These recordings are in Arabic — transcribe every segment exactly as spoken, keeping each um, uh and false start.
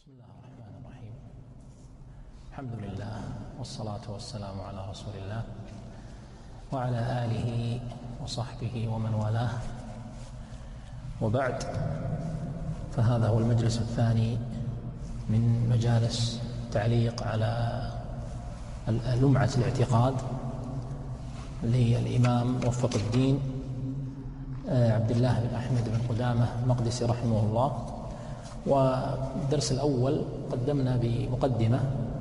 بسم الله الرحمن الرحيم. الحمد لله والصلاة والسلام على رسول الله وعلى آله وصحبه ومن والاه، وبعد، فهذا هو المجلس الثاني من مجالس تعليق على لمعة الاعتقاد للإمام موفق الدين عبد الله بن أحمد بن قدامة المقدسي رحمه الله. والدرس الأول قدمنا بمقدمة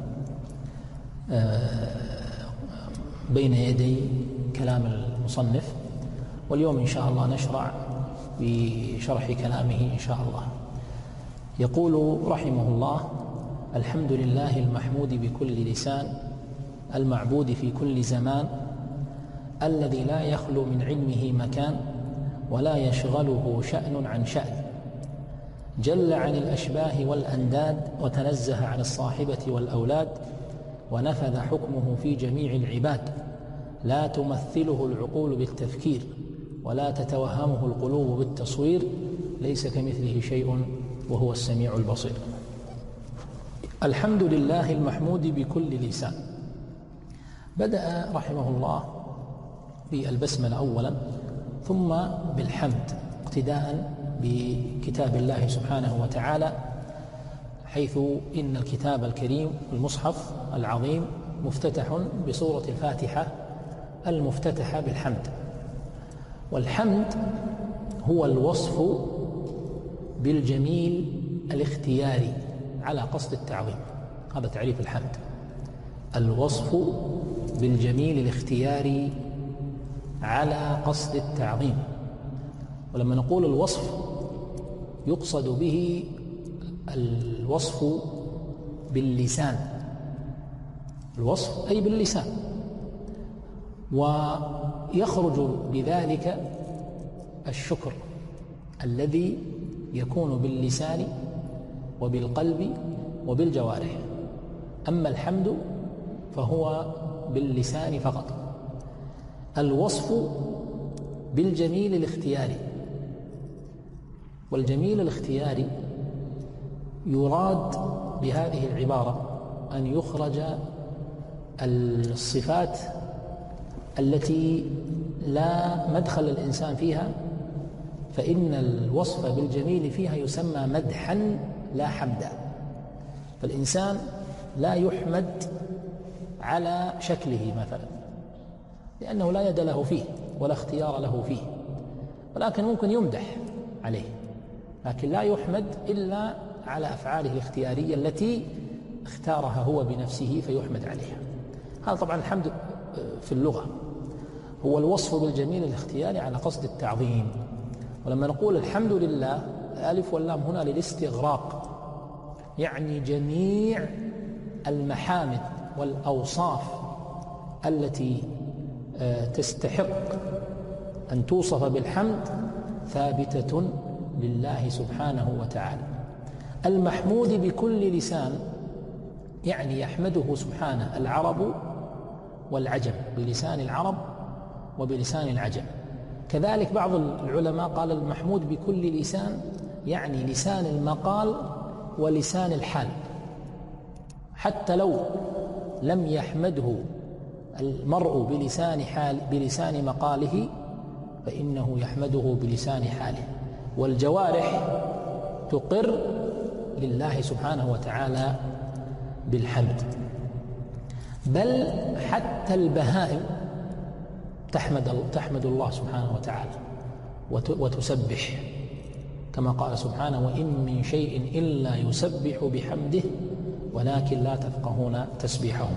بين يدي كلام المصنف، واليوم إن شاء الله نشرع بشرح كلامه إن شاء الله. يقول رحمه الله: الحمد لله المحمود بكل لسان، المعبود في كل زمان، الذي لا يخلو من علمه مكان ولا يشغله شأن عن شأن، جل عن الأشباه والأنداد وتنزه عن الصاحبة والأولاد، ونفذ حكمه في جميع العباد، لا تمثله العقول بالتفكير ولا تتوهمه القلوب بالتصوير، ليس كمثله شيء وهو السميع البصير. الحمد لله المحمود بكل لسان. بدأ رحمه الله بالبسملة أولا، ثم بالحمد اقتداء بكتاب الله سبحانه وتعالى، حيث إن الكتاب الكريم المصحف العظيم مفتتح بسورة الفاتحة المفتتحة بالحمد. والحمد هو الوصف بالجميل الاختياري على قصد التعظيم، هذا تعريف الحمد: الوصف بالجميل الاختياري على قصد التعظيم. ولما نقول الوصف يقصد به الوصف باللسان، الوصف أي باللسان، ويخرج بذلك الشكر الذي يكون باللسان وبالقلب وبالجوارح. أما الحمد فهو باللسان فقط. الوصف بالجميل الاختياري، والجميل الاختياري يراد بهذه العبارة أن يخرج الصفات التي لا مدخل الإنسان فيها، فإن الوصف بالجميل فيها يسمى مدحا لا حمدا. فالإنسان لا يحمد على شكله مثلا، لأنه لا يد له فيه ولا اختيار له فيه، ولكن ممكن يمدح عليه، لكن لا يحمد إلا على أفعاله الاختيارية التي اختارها هو بنفسه فيحمد عليها. هذا طبعا الحمد في اللغة هو الوصف بالجميل الاختياري على قصد التعظيم. ولما نقول الحمد لله، الألف واللام هنا للاستغراق، يعني جميع المحامد والأوصاف التي تستحق أن توصف بالحمد ثابتة لله سبحانه وتعالى. المحمود بكل لسان يعني يحمده سبحانه العرب والعجم، بلسان العرب وبلسان العجم. كذلك بعض العلماء قال المحمود بكل لسان يعني لسان المقال ولسان الحال، حتى لو لم يحمده المرء بلسان حال بلسان مقاله فإنه يحمده بلسان حاله. والجوارح تقر لله سبحانه وتعالى بالحمد، بل حتى البهائم تحمد تحمد الله سبحانه وتعالى وتسبح، كما قال سبحانه: وإن من شيء إلا يسبح بحمده ولكن لا تفقهون تسبيحهم.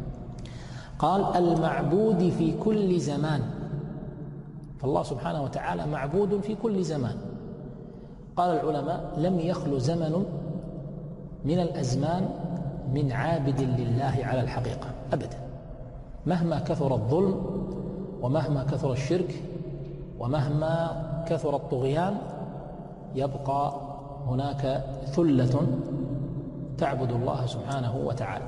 قال: المعبود في كل زمان، فالله سبحانه وتعالى معبود في كل زمان. قال العلماء: لم يخلو زمن من الأزمان من عابد لله على الحقيقة أبدا، مهما كثر الظلم ومهما كثر الشرك ومهما كثر الطغيان، يبقى هناك ثلة تعبد الله سبحانه وتعالى.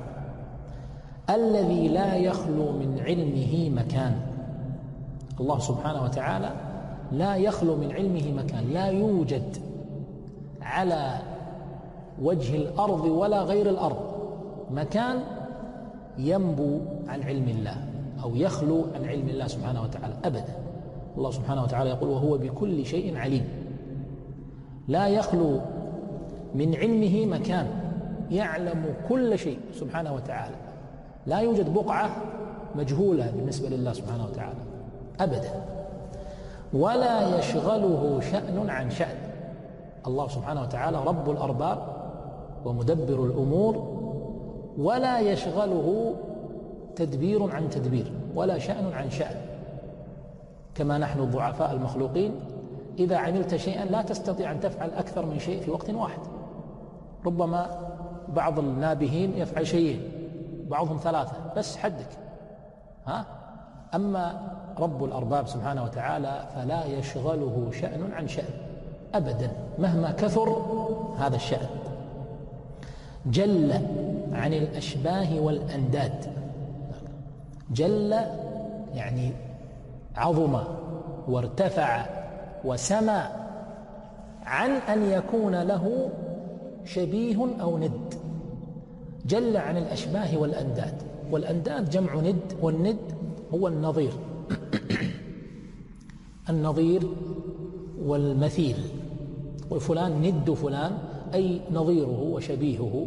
الذي لا يخلو من علمه مكان، الله سبحانه وتعالى لا يخلو من علمه مكان، لا يوجد على وجه الأرض ولا غير الأرض مكان ينبو عن علم الله أو يخلو عن علم الله سبحانه وتعالى أبدا. الله سبحانه وتعالى يقول وهو بكل شيء عليم. لا يخلو من علمه مكان، يعلم كل شيء سبحانه وتعالى. لا يوجد بقعة مجهولة بالنسبة لله سبحانه وتعالى أبدا. ولا يشغله شأن عن شأن. الله سبحانه وتعالى رب الأرباب ومدبر الأمور، ولا يشغله تدبير عن تدبير ولا شأن عن شأن. كما نحن الضعفاء المخلوقين إذا عملت شيئا لا تستطيع أن تفعل أكثر من شيء في وقت واحد. ربما بعض النابهين يفعل شيئين، بعضهم ثلاثة، بس حدك. ها؟ أما رب الأرباب سبحانه وتعالى فلا يشغله شأن عن شأن أبدا مهما كثر هذا الشأن. جل عن الأشباه والأنداد. جل يعني عظم وارتفع وسمى عن أن يكون له شبيه أو ند. جل عن الأشباه والأنداد. والأنداد جمع ند، والند هو النظير النظير والمثيل. وفلان ند فلان أي نظيره وشبيهه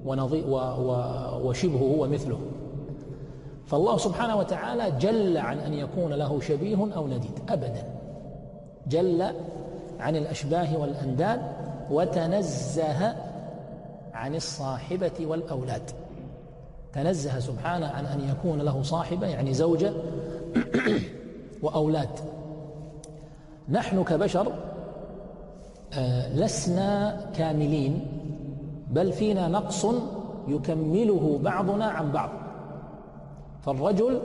وشبهه ومثله. فالله سبحانه وتعالى جل عن أن يكون له شبيه أو نديد أبدا. جل عن الأشباه والأنداد وتنزه عن الصاحبة والأولاد. تنزه سبحانه عن أن يكون له صاحبة يعني زوجة وأولاد. نحن كبشر لسنا كاملين، بل فينا نقص يكمله بعضنا عن بعض. فالرجل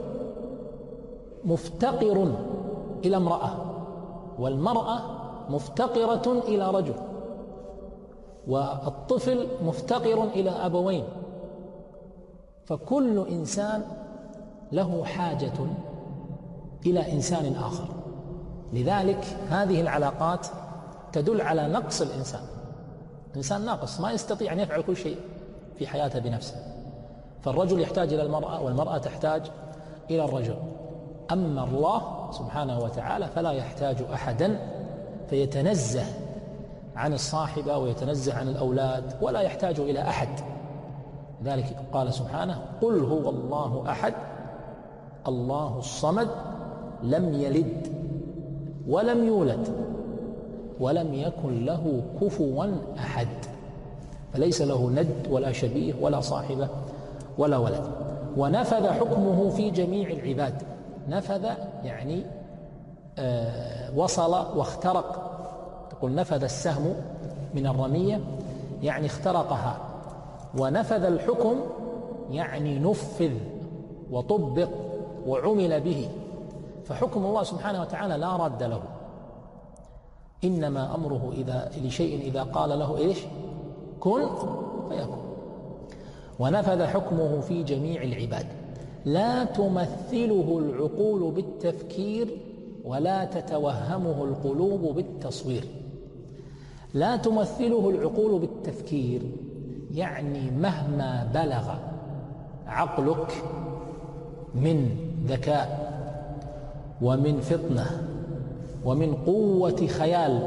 مفتقر إلى امرأة، والمرأة مفتقرة إلى رجل، والطفل مفتقر إلى أبوين. فكل إنسان له حاجة إلى إنسان آخر. لذلك هذه العلاقات تدل على نقص الإنسان. الإنسان ناقص، ما يستطيع أن يفعل كل شيء في حياته بنفسه. فالرجل يحتاج إلى المرأة، والمرأة تحتاج إلى الرجل. أما الله سبحانه وتعالى فلا يحتاج أحدا، فيتنزه عن الصاحبة ويتنزه عن الأولاد ولا يحتاج إلى أحد. لذلك قال سبحانه قل هو الله أحد الله الصمد لم يلد ولم يولد ولم يكن له كفوا أحد. فليس له ند ولا شبيه ولا صاحبة ولا ولد. ونفذ حكمه في جميع العباد. نفذ يعني آه وصل واخترق. تقول نفذ السهم من الرمية يعني اخترقها. ونفذ الحكم يعني نفذ وطبق وعمل به. فحكم الله سبحانه وتعالى لا رد له. إنما أمره إذا لشيء إذا قال له إيش كن فيكون. ونفذ حكمه في جميع العباد. لا تمثله العقول بالتفكير ولا تتوهمه القلوب بالتصوير. لا تمثله العقول بالتفكير يعني مهما بلغ عقلك من ذكاء ومن فطنة ومن قوة خيال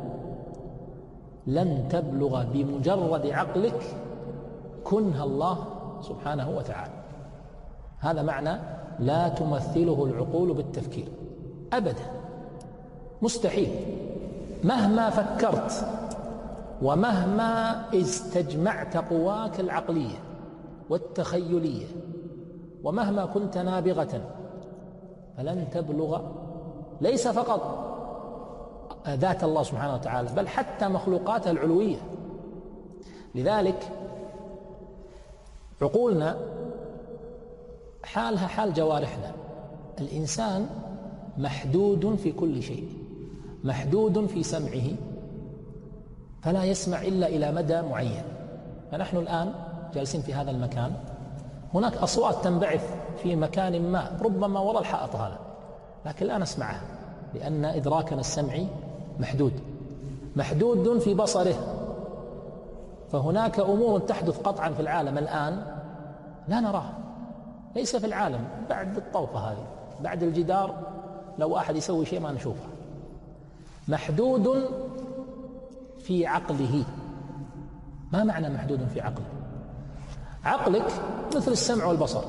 لن تبلغ بمجرد عقلك كنه الله سبحانه وتعالى. هذا معنى لا تمثله العقول بالتفكير أبدا، مستحيل. مهما فكرت ومهما استجمعت قواك العقلية والتخيلية ومهما كنت نابغة فلن تبلغ ليس فقط ذات الله سبحانه وتعالى بل حتى مخلوقاته العلوية. لذلك عقولنا حالها حال جوارحنا. الإنسان محدود في كل شيء، محدود في سمعه فلا يسمع إلا إلى مدى معين. فنحن الآن جالسين في هذا المكان، هناك أصوات تنبعث في مكان ما ربما وراء الحائط هذا، لكن لا نسمعها لأن إدراكنا السمعي محدود. محدود في بصره فهناك أمور تحدث قطعا في العالم الآن لا نراها، ليس في العالم بعد الطوفة هذه، بعد الجدار لو واحد يسوي شيء ما نشوفه. محدود في عقله. ما معنى محدود في عقله؟ عقلك مثل السمع والبصر،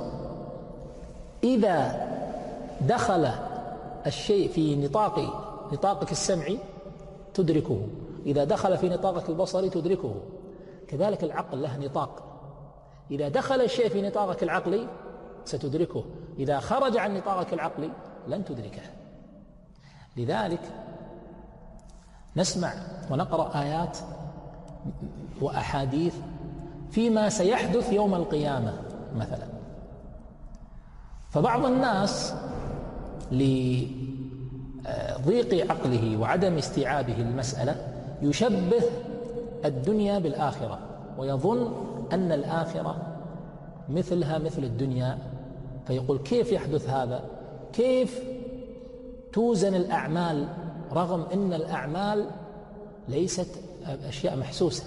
إذا دخل الشيء في نطاق نطاقك السمعي تدركه، إذا دخل في نطاقك البصري تدركه. كذلك العقل له نطاق، إذا دخل الشيء في نطاقك العقلي ستدركه، إذا خرج عن نطاقك العقلي لن تدركه. لذلك نسمع ونقرأ آيات وأحاديث فيما سيحدث يوم القيامة مثلا، فبعض الناس لضيق عقله وعدم استيعابه المسألة يشبه الدنيا بالآخرة، ويظن أن الآخرة مثلها مثل الدنيا، فيقول كيف يحدث هذا؟ كيف توزن الأعمال رغم أن الأعمال ليست أشياء محسوسة؟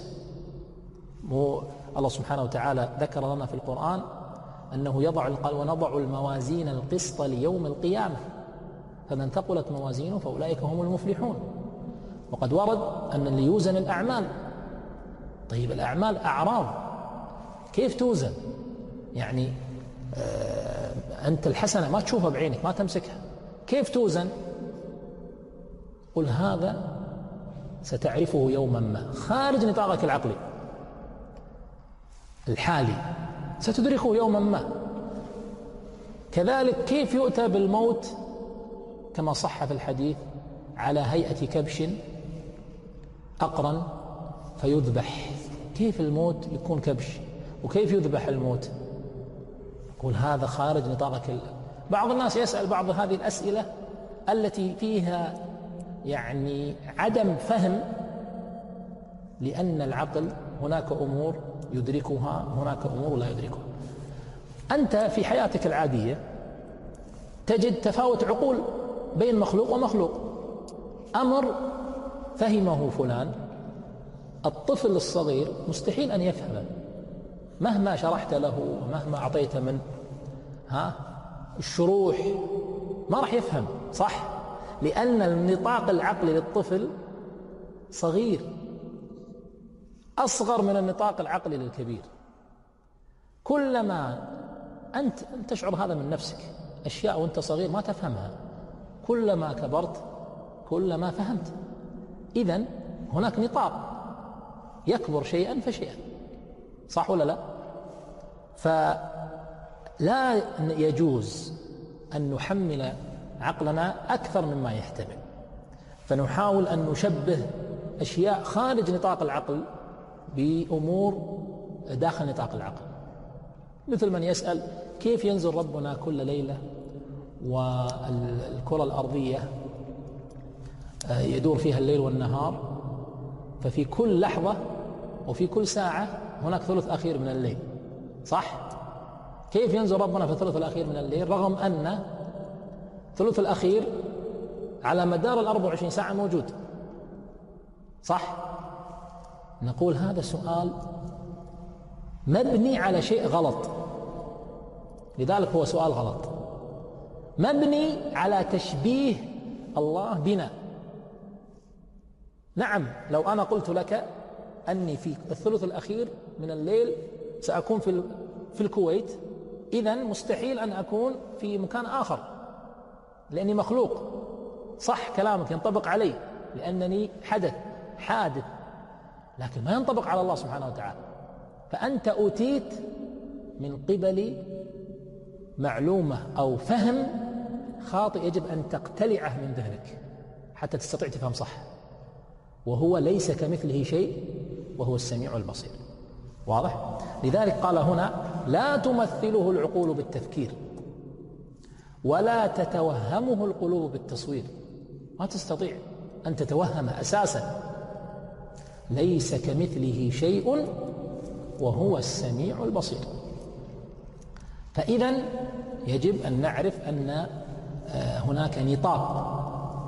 الله سبحانه وتعالى ذكر لنا في القرآن أنه يضع ونضع الموازين القسط ليوم القيامة فمن ثقلت موازينه فأولئك هم المفلحون. وقد ورد أن اللي يوزن الأعمال. طيب الأعمال أعراض، كيف توزن؟ يعني آه أنت الحسنة ما تشوفها بعينك، ما تمسكها، كيف توزن؟ قل هذا ستعرفه يوما ما، خارج نطاقك العقلي الحالي ستدركه يوما ما. كذلك كيف يؤتى بالموت كما صح في الحديث على هيئة كبش أقرن فيذبح. كيف الموت يكون كبش وكيف يذبح الموت؟ يقول هذا خارج نطاقك ال... بعض الناس يسأل بعض هذه الأسئلة التي فيها يعني عدم فهم، لأن العقل هناك أمور يدركها هناك أمور لا يدركها. أنت في حياتك العادية تجد تفاوت عقول بين مخلوق ومخلوق. أمر فهمه فلان الطفل الصغير مستحيل أن يفهمه مهما شرحت له ومهما أعطيت من ها الشروح، ما راح يفهم، صح؟ لأن النطاق العقلي للطفل صغير، أصغر من النطاق العقلي للكبير. كلما أنت تشعر هذا من نفسك، أشياء وأنت صغير ما تفهمها، كلما كبرت كلما فهمت. إذن هناك نطاق يكبر شيئا فشيئا، صح ولا لا؟ فلا يجوز أن نحمل عقلنا أكثر مما يحتمل، فنحاول أن نشبه أشياء خارج نطاق العقل بأمور داخل نطاق العقل. مثل من يسأل كيف ينزل ربنا كل ليلة والكرة الأرضية يدور فيها الليل والنهار، ففي كل لحظة وفي كل ساعة هناك ثلث أخير من الليل، صح؟ كيف ينزل ربنا في الثلث الأخير من الليل رغم أن الثلث الأخير على مدار الأربع وعشرين ساعة موجود، صح؟ نقول هذا سؤال مبني على شيء غلط، لذلك هو سؤال غلط، مبني على تشبيه الله بنا. نعم، لو أنا قلت لك أني في الثلث الأخير من الليل سأكون في في الكويت، إذن مستحيل أن أكون في مكان آخر لأني مخلوق، صح كلامك ينطبق علي لأنني حدث حادث، لكن ما ينطبق على الله سبحانه وتعالى. فأنت أوتيت من قبل معلومة أو فهم خاطئ يجب أن تقتلعه من ذهنك حتى تستطيع تفهم صح، وهو ليس كمثله شيء وهو السميع البصير. واضح؟ لذلك قال هنا لا تمثله العقول بالتفكير ولا تتوهمه القلوب بالتصوير. ما تستطيع أن تتوهم أساسا، ليس كمثله شيء وهو السميع البصير. فإذن يجب أن نعرف أن هناك نطاق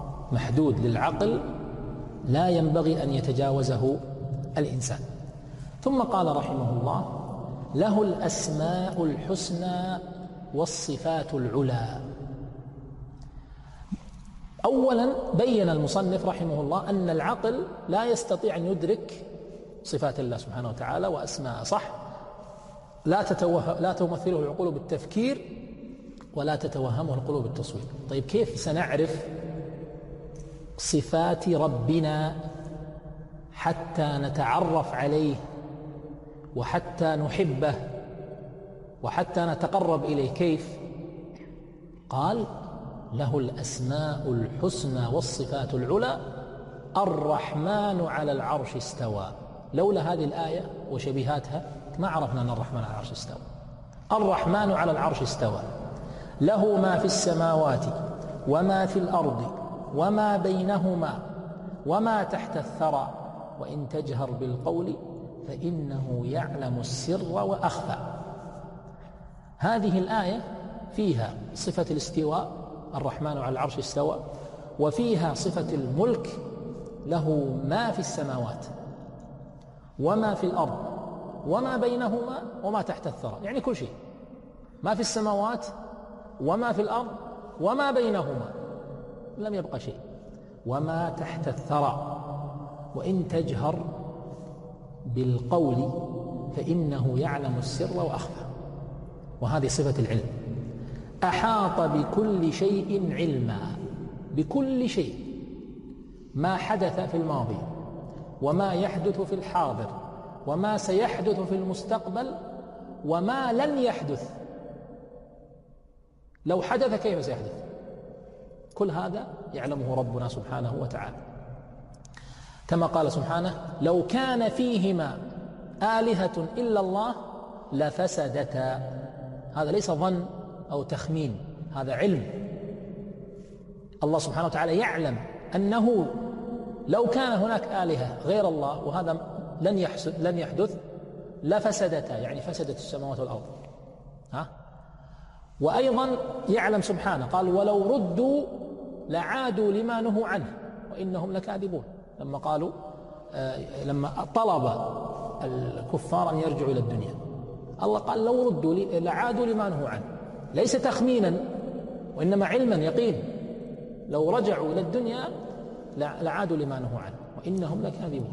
محدود للعقل لا ينبغي أن يتجاوزه الإنسان. ثم قال رحمه الله: له الأسماء الحسنى والصفات العلى. أولا بين المصنف رحمه الله أن العقل لا يستطيع أن يدرك صفات الله سبحانه وتعالى وأسماءه، صح؟ لا تتوه... لا تمثله العقول بالتفكير ولا تتوهمه القلوب بالتصوير. طيب كيف سنعرف صفات ربنا حتى نتعرف عليه وحتى نحبه وحتى نتقرب إليه؟ كيف؟ قال: له الأسماء الحسنى والصفات العلى، الرحمن على العرش استوى. لولا هذه الآية وشبيهاتها ما عرفنا أن الرحمن على العرش استوى. الرحمن على العرش استوى، له ما في السماوات وما في الأرض وما بينهما وما تحت الثرى، وإن تجهر بالقول فإنه يعلم السر وأخفى. هذه الآية فيها صفة الاستواء، الرحمن على العرش استوى، وفيها صفة الملك، له ما في السماوات وما في الأرض وما بينهما وما تحت الثرى، يعني كل شيء، ما في السماوات وما في الأرض وما بينهما، لم يبقى شيء، وما تحت الثرى، وإن تجهر بالقول فإنه يعلم السر وأخفى. وهذه صفة العلم. أحاط بكل شيء علما، بكل شيء، ما حدث في الماضي وما يحدث في الحاضر وما سيحدث في المستقبل وما لن يحدث. لو حدث كيف سيحدث؟ كل هذا يعلمه ربنا سبحانه وتعالى، كما قال سبحانه: لو كان فيهما آلهة إلا الله لفسدتا. هذا ليس ظن أو تخمين، هذا علم. الله سبحانه وتعالى يعلم أنه لو كان هناك آلهة غير الله وهذا لن لن يحدث لفسدتا، يعني فسدت السماوات والأرض. ها؟ وأيضا يعلم سبحانه، قال: ولو ردوا لعادوا لما نهوا عنه وإنهم لكاذبون. لما قالوا آه لما طلب الكفار أن يرجعوا إلى الدنيا، الله قال: لو ردوا لعادوا لما نهوا عنه، ليس تخمينا وإنما علما يقين. لو رجعوا إلى الدنيا لعادوا لما نهوا عنه وإنهم لكاذبون.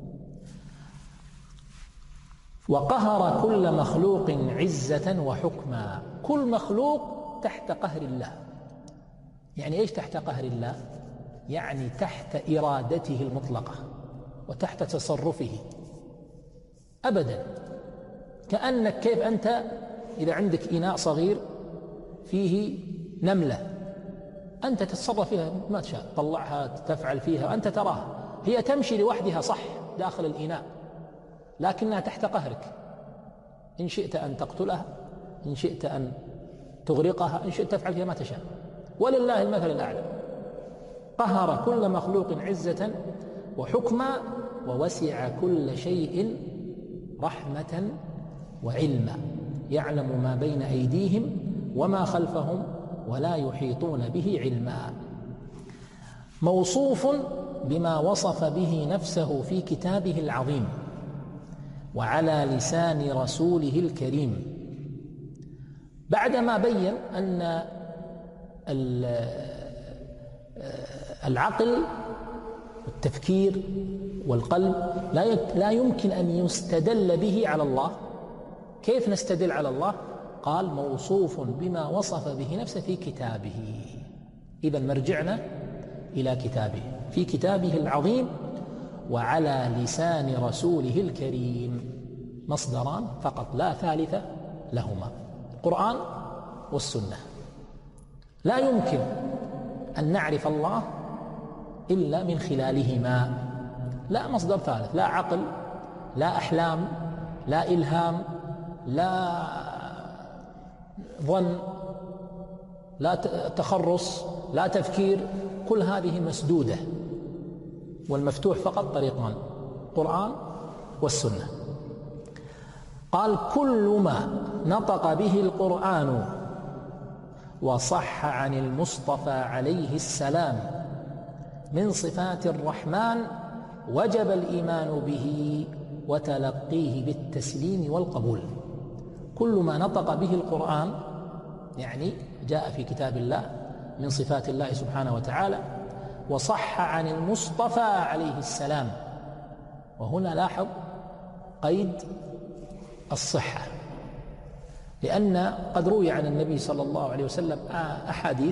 وقهر كل مخلوق عزة وحكما. كل مخلوق تحت قهر الله. يعني إيش تحت قهر الله؟ يعني تحت إرادته المطلقة وتحت تصرفه أبدا. كأنك كيف أنت إذا عندك إناء صغير فيه نملة، أنت تتصرف فيها ما تشاء، تطلعها، تفعل فيها، أنت تراها، هي تمشي لوحدها صح داخل الإناء، لكنها تحت قهرك. إن شئت أن تقتلها، إن شئت أن تغرقها، إن شئت تفعل فيها ما تشاء، ولله المثل الأعلى. قهر كل مخلوق عزة وحكما، ووسع كل شيء رحمة وعلما، يعلم ما بين أيديهم وما خلفهم ولا يحيطون به علما. موصوف بما وصف به نفسه في كتابه العظيم وعلى لسان رسوله الكريم، بعدما بين أن العقل والتفكير والقلب لا يمكن أن يستدل به على الله. كيف نستدل على الله؟ قال: موصوف بما وصف به نفسه في كتابه. إذن مرجعنا إلى كتابه، في كتابه العظيم وعلى لسان رسوله الكريم. مصدران فقط لا ثالث لهما، القرآن والسنة. لا يمكن أن نعرف الله إلا من خلالهما، لا مصدر ثالث، لا عقل، لا أحلام، لا إلهام، لا ظن، لا تخرص، لا تفكير. كل هذه مسدودة، والمفتوح فقط طريقان: القرآن والسنة. قال: كل ما نطق به القرآن وصح عن المصطفى عليه السلام من صفات الرحمن وجب الإيمان به وتلقيه بالتسليم والقبول. كل ما نطق به القرآن يعني جاء في كتاب الله من صفات الله سبحانه وتعالى وصح عن المصطفى عليه السلام. وهنا لاحظ قيد الصحة، لأن قد روي عن النبي صلى الله عليه وسلم أحاديث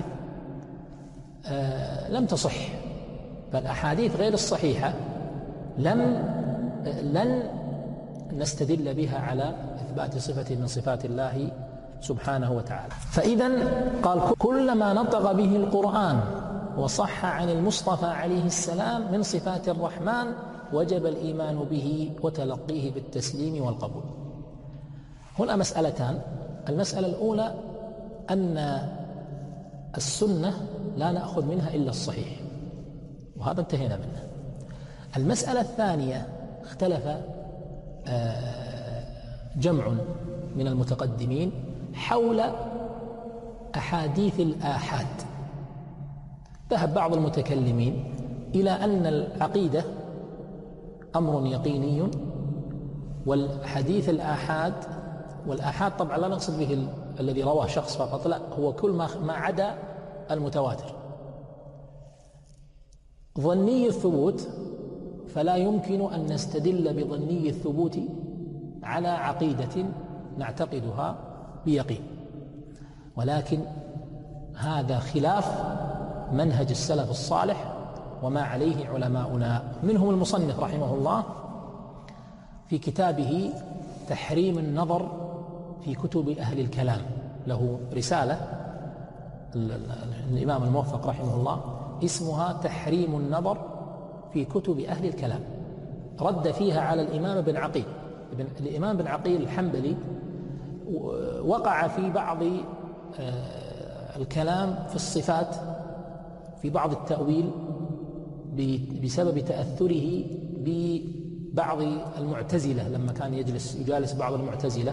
لم تصح، فالأحاديث غير الصحيحة لم لن نستدل بها على إثبات صفة من صفات الله سبحانه وتعالى. فإذا قال كل ما نطق به القرآن وصح عن المصطفى عليه السلام من صفات الرحمن وجب الإيمان به وتلقيه بالتسليم والقبول. هنا مسألتان. المسألة الأولى أن السنة لا نأخذ منها إلا الصحيح، وهذا انتهينا منه. المسألة الثانية اختلف جمع من المتقدمين حول أحاديث الآحاد. ذهب بعض المتكلمين إلى أن العقيدة أمر يقيني، والحديث الآحاد، والآحاد طبعا لا نقصد به الذي رواه شخص فقط، لا، هو كل ما ما عدا المتواتر. ظني الثبوت فلا يمكن أن نستدل بظني الثبوت على عقيدة نعتقدها بيقين، ولكن هذا خلاف منهج السلف الصالح وما عليه علماؤنا. منهم المصنف رحمه الله في كتابه تحريم النظر في كتب أهل الكلام، له رسالة الإمام الموفق رحمه الله اسمها تحريم النظر في كتب أهل الكلام، رد فيها على الإمام بن عقيل. الإمام بن عقيل الحنبلي وقع في بعض الكلام في الصفات، في بعض التأويل بسبب تأثره ببعض المعتزلة لما كان يجلس يجالس بعض المعتزلة،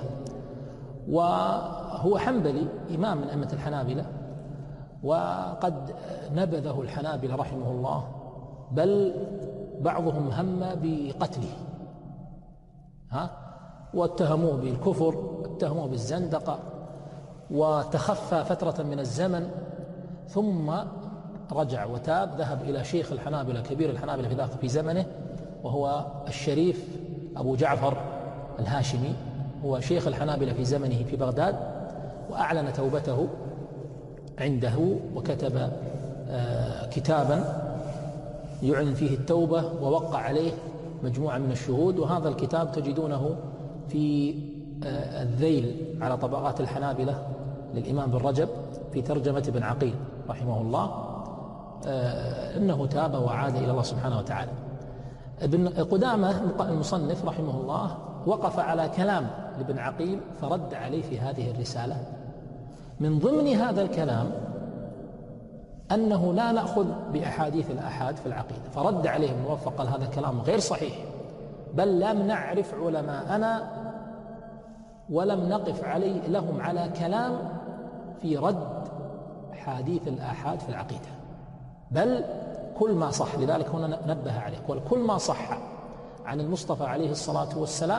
وهو حنبلي إمام من أئمة الحنابلة، وقد نبذه الحنابلة رحمه الله، بل بعضهم هم بقتله ها واتهموه بالكفر، اتهموه بالزندقة، وتخفى فترة من الزمن ثم رجع وتاب، ذهب إلى شيخ الحنابلة كبير الحنابلة في ذاك في زمنه، وهو الشريف أبو جعفر الهاشمي، هو شيخ الحنابلة في زمنه في بغداد، وأعلن توبته عنده وكتب كتابا يعلن فيه التوبة ووقع عليه مجموعة من الشهود، وهذا الكتاب تجدونه في الذيل على طبقات الحنابلة للإمام بن رجب في ترجمة ابن عقيل رحمه الله، إنه تاب وعاد إلى الله سبحانه وتعالى. ابن قدامة المصنف رحمه الله وقف على كلام لابن عقيل فرد عليه في هذه الرسالة. من ضمن هذا الكلام أنه لا نأخذ بأحاديث الآحاد في العقيدة، فرد عليه الموفق قال هذا كلام غير صحيح، بل لم نعرف علماءنا ولم نقف علي لهم على كلام في رد حديث الآحاد في العقيدة، بل كل ما صح، لذلك هنا نبه عليه، كل ما صح عن المصطفى عليه الصلاة والسلام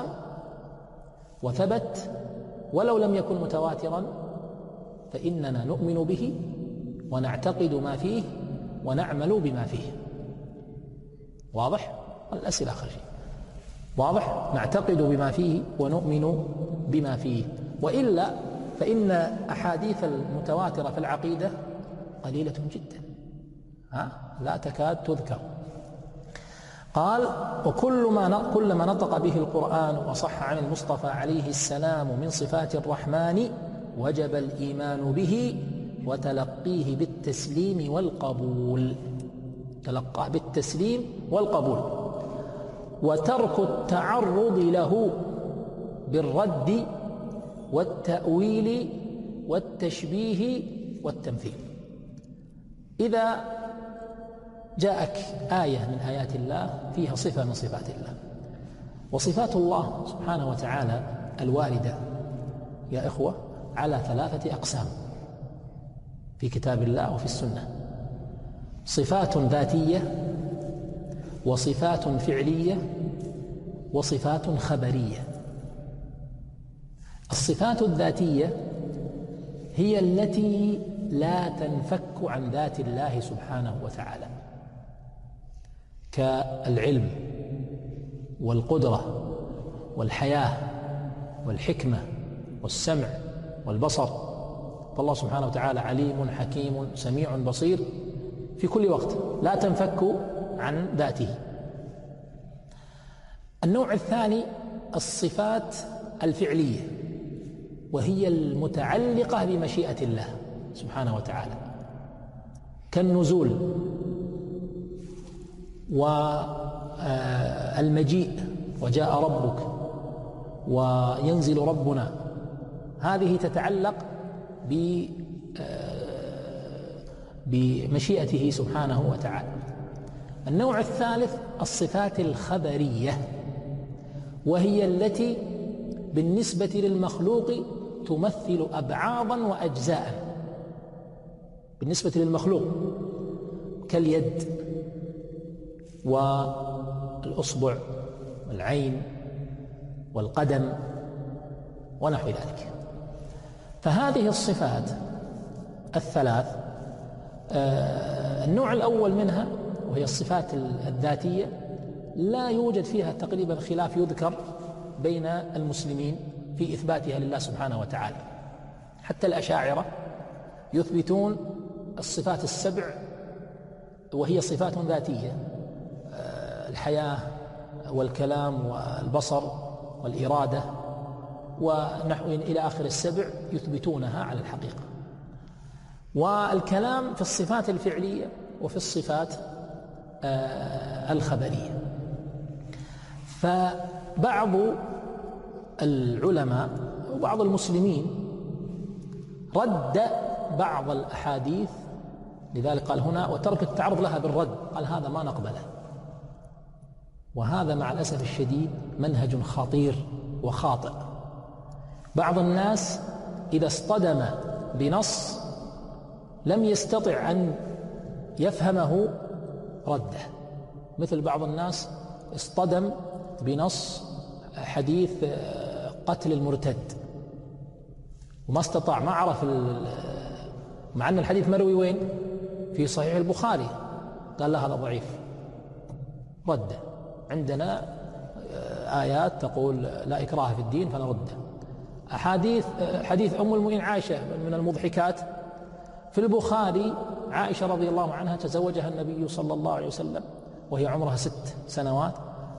وثبت ولو لم يكن متواترا فإننا نؤمن به ونعتقد ما فيه ونعمل بما فيه. واضح؟ الأسئلة آخر شيء واضح؟ نعتقد بما فيه ونؤمن بما فيه، وإلا فإن أحاديث المتواترة في العقيدة قليلة جدا، ها؟ لا تكاد تذكر. قال وكل ما كل ما نطق به القرآن وصح عن المصطفى عليه السلام من صفات الرحمن وجب الإيمان به وتلقيه بالتسليم والقبول، تلقاه بالتسليم والقبول، وترك التعرض له بالرد والتأويل والتشبيه والتمثيل. إذا جاءك آية من آيات الله فيها صفة من صفات الله، وصفات الله سبحانه وتعالى الواردة يا إخوة على ثلاثة أقسام في كتاب الله وفي السنة: صفات ذاتية، وصفات فعلية، وصفات خبرية. الصفات الذاتية هي التي لا تنفك عن ذات الله سبحانه وتعالى، كالعلم والقدرة والحياة والحكمة والسمع والبصر. فالله سبحانه وتعالى عليم حكيم سميع بصير في كل وقت، لا تنفك عن ذاته. النوع الثاني الصفات الفعلية، وهي المتعلقة بمشيئة الله سبحانه وتعالى، كالنزول والمجيء وجاء ربك وينزل ربنا. هذه تتعلق بمشيئته سبحانه وتعالى. النوع الثالث الصفات الخبرية، وهي التي بالنسبة للمخلوق تمثل أبعاضا وأجزاء. بالنسبة للمخلوق كاليد والأصبع والعين والقدم ونحو ذلك. فهذه الصفات الثلاث، النوع الأول منها وهي الصفات الذاتية لا يوجد فيها تقريبا خلاف يذكر بين المسلمين في إثباتها لله سبحانه وتعالى. حتى الأشاعرة يثبتون الصفات السبع وهي صفات ذاتية، الحياة والكلام والبصر والإرادة ونحو إلى آخر السبع يثبتونها على الحقيقة. والكلام في الصفات الفعلية وفي الصفات الخبرية. فبعض العلماء وبعض المسلمين رد بعض الأحاديث، لذلك قال هنا وترك التعرض لها بالرد، قال هذا ما نقبله. وهذا مع الأسف الشديد منهج خطير وخاطئ. بعض الناس إذا اصطدم بنص لم يستطع أن يفهمه رده، مثل بعض الناس اصطدم بنص حديث قتل المرتد وما استطاع، ما عرف، مع أن الحديث مروي وين؟ في صحيح البخاري، قال لا هذا ضعيف، رده. عندنا آيات تقول لا إكراه في الدين فنرده. أحاديث حديث أم المؤمنين عائشة من المضحكات في البخاري، عائشة رضي الله عنها تزوجها النبي صلى الله عليه وسلم وهي عمرها ست سنوات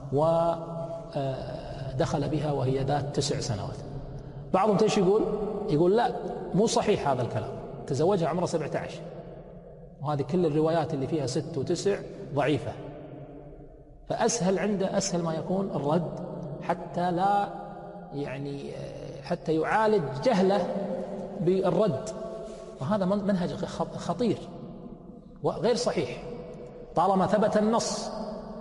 ودخل بها وهي ذات تسع سنوات. بعضهم ايش يقول؟ يقول لا مو صحيح هذا الكلام، تزوجها عمرها سبعة عشر، وهذه كل الروايات اللي فيها ست وتسع ضعيفة. فأسهل عنده أسهل ما يكون الرد، حتى لا يعني حتى يعالج جهله بالرد. وهذا منهج خطير وغير صحيح. طالما ثبت النص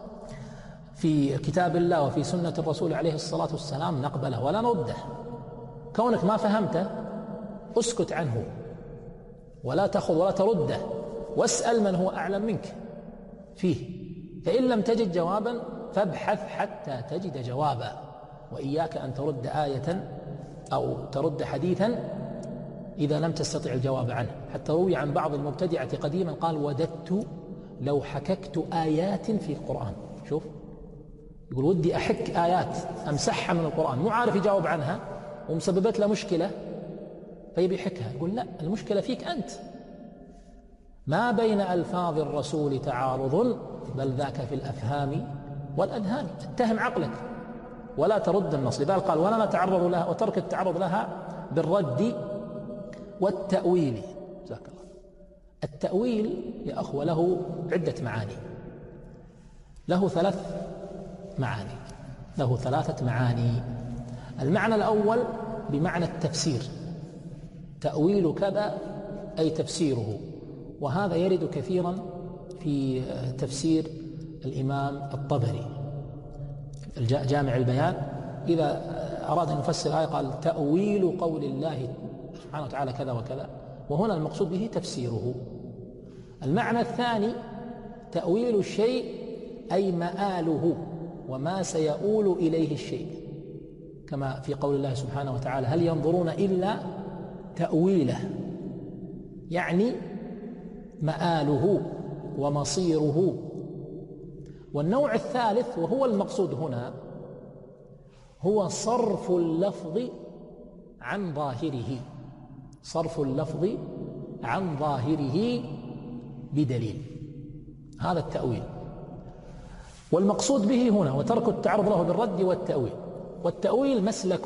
في كتاب الله وفي سنة الرسول عليه الصلاة والسلام نقبله ولا نرده. كونك ما فهمته اسكت عنه ولا تأخذ ولا ترده، واسأل من هو أعلم منك فيه. فإن لم تجد جوابا فابحث حتى تجد جوابا. وإياك أن ترد آية أو ترد حديثا إذا لم تستطع الجواب عنه. حتى روي عن بعض المبتدعة قديما قال وددت لو حككت آيات في القرآن. شوف، يقول ودي أحك آيات أمسحها من القرآن، مو عارف يجاوب عنها ومسببت له مشكلة فيبي يحكها. يقول لا، المشكلة فيك أنت، ما بين ألفاظ الرسول تعارض بل ذاك في الأفهام والأذهان. اتهم عقلك ولا ترد النص. لذلك قال ولا نتعرض لها، وترك التعرض لها بالرد والتأويل. جزاك الله. التأويل يا أخوة له عدة معاني، له ثلاث معاني له ثلاثة معاني. المعنى الأول بمعنى التفسير، تأويل كذا أي تفسيره، وهذا يرد كثيرا في تفسير الإمام الطبري جامع البيان. إذا أراد أن يفسر آية قال تأويل قول الله سبحانه وتعالى كذا وكذا، وهنا المقصود به تفسيره. المعنى الثاني تأويل الشيء أي مآله، وما سيؤول إليه الشيء، كما في قول الله سبحانه وتعالى: هل ينظرون إلا تأويله، يعني مآله ومصيره. والنوع الثالث وهو المقصود هنا هو صرف اللفظ عن ظاهره، صرف اللفظ عن ظاهره بدليل، هذا التأويل. والمقصود به هنا وترك التعرض له بالرد والتأويل. والتأويل مسلك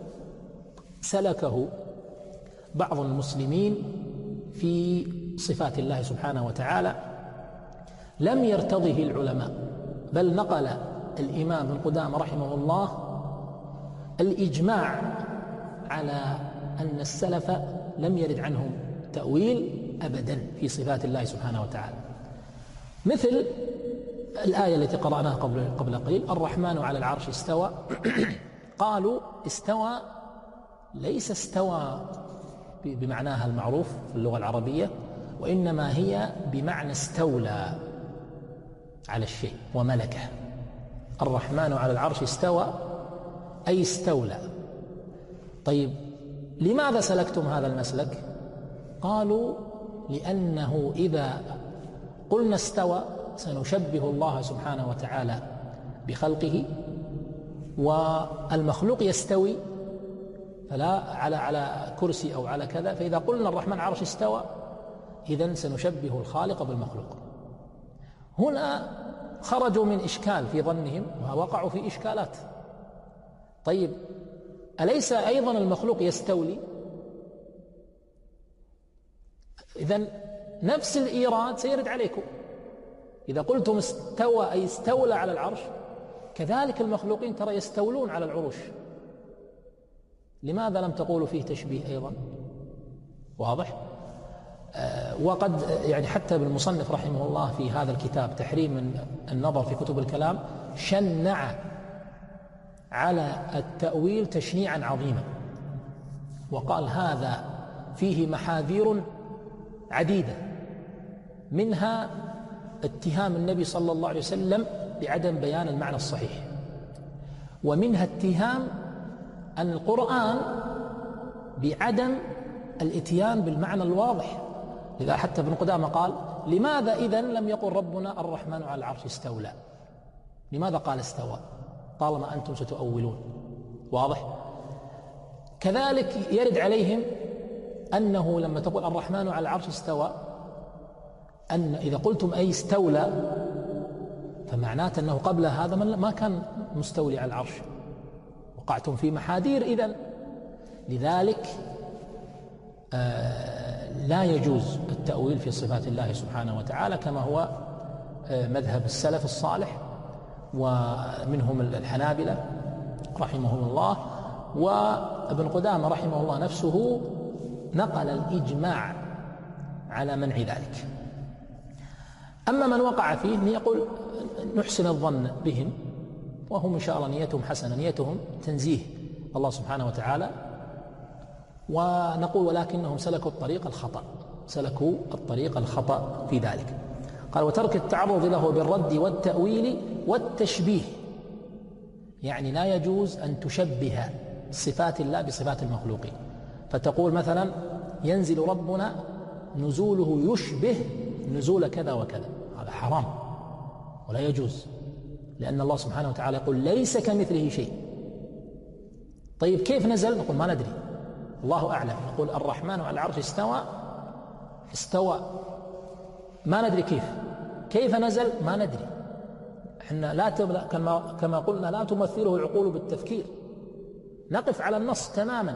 سلكه بعض المسلمين في صفات الله سبحانه وتعالى لم يرتضه العلماء، بل نقل الإمام ابن قدامة رحمه الله الإجماع على أن السلف لم يرد عنهم تأويل أبدا في صفات الله سبحانه وتعالى، مثل الآية التي قرأناها قبل قبل قليل: الرحمن على العرش استوى. قالوا استوى ليس استوى بمعناها المعروف في اللغة العربية، وإنما هي بمعنى استولى على الشيء وملكه. الرحمن على العرش استوى أي استولى. طيب لماذا سلكتم هذا المسلك؟ قالوا لأنه إذا قلنا استوى سنشبه الله سبحانه وتعالى بخلقه، والمخلوق يستوي فلا على على كرسي أو على كذا، فإذا قلنا الرحمن عرش استوى إذن سنشبه الخالق بالمخلوق. هنا خرجوا من إشكال في ظنهم ووقعوا في إشكالات. طيب أليس أيضا المخلوق يستولي؟ إذن نفس الإيراد سيرد عليكم. إذا قلتم استوى أي استولى على العرش، كذلك المخلوقين ترى يستولون على العروش، لماذا لم تقولوا فيه تشبيه أيضا؟ واضح؟ آه وقد يعني حتى بالمصنف رحمه الله في هذا الكتاب تحريم النظر في كتب الكلام شنع على التأويل تشنيعا عظيما، وقال هذا فيه محاذير عديدة، منها اتهام النبي صلى الله عليه وسلم بعدم بيان المعنى الصحيح، ومنها اتهام أن القرآن بعدم الاتيان بالمعنى الواضح. لذا حتى ابن قدامة قال: لماذا إذن لم يقل ربنا الرحمن على العرش استولى؟ لماذا قال استوى طالما أنتم ستؤولون؟ واضح؟ كذلك يرد عليهم أنه لما تقول الرحمن على العرش استوى، أن إذا قلتم أي استولى فمعناته أنه قبل هذا ما كان مستولي على العرش، وقعتم في محاذير إذن. لذلك آه لا يجوز التأويل في صفات الله سبحانه وتعالى، كما هو آه مذهب السلف الصالح ومنهم الحنابلة رحمهم الله، وابن قدامة رحمه الله نفسه نقل الإجماع على منع ذلك. أما من وقع فيه يقول نحسن الظن بهم، وهم إن شاء الله نيتهم حسنة، نيتهم تنزيه الله سبحانه وتعالى، ونقول ولكنهم سلكوا الطريق الخطأ، سلكوا الطريق الخطأ في ذلك. قال: وترك التعرض له بالرد والتأويل والتشبيه، يعني لا يجوز أن تشبه صفات الله بصفات المخلوقين، فتقول مثلا ينزل ربنا نزوله يشبه نزول كذا وكذا، هذا حرام ولا يجوز، لأن الله سبحانه وتعالى يقول ليس كمثله شيء. طيب كيف نزل؟ نقول ما ندري، الله أعلم. نقول الرحمن على العرش استوى، استوى ما ندري كيف، كيف نزل ما ندري. احنا لا تبلغ كما كما قلنا لا تمثله العقول بالتفكير، نقف على النص تماما.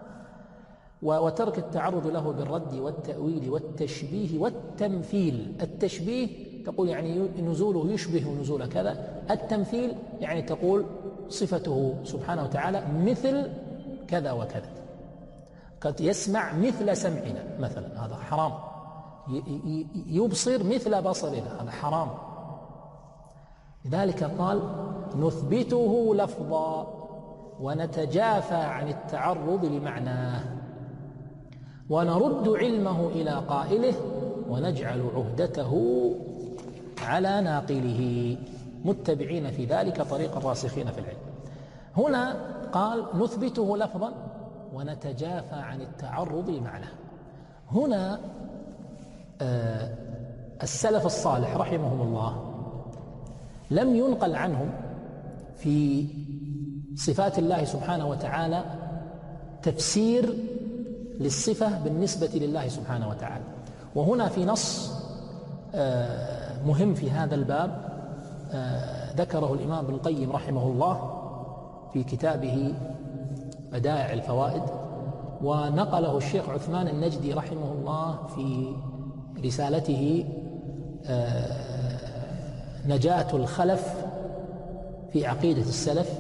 وترك التعرض له بالرد والتأويل والتشبيه والتمثيل. التشبيه تقول يعني نزوله يشبه نزول كذا، التمثيل يعني تقول صفته سبحانه وتعالى مثل كذا وكذا، قد يسمع مثل سمعنا مثلا، هذا حرام. يبصر مثل بصرنا، هذا حرام. لذلك قال نثبته لفظا ونتجافى عن التعرض لمعناه، ونرد علمه إلى قائله ونجعل عهدته على ناقله. متبعين في ذلك طريق الراسخين في العلم. هنا قال نثبته لفظا ونتجافى عن التعرض لمعناه. هنا آه السلف الصالح رحمهم الله لم ينقل عنهم في صفات الله سبحانه وتعالى تفسير للصفة بالنسبة لله سبحانه وتعالى. وهنا في نص آه مهم في هذا الباب آه ذكره الإمام ابن القيم رحمه الله في كتابه بدائع الفوائد، ونقله الشيخ عثمان النجدي رحمه الله في رسالته نجاة الخلف في عقيدة السلف،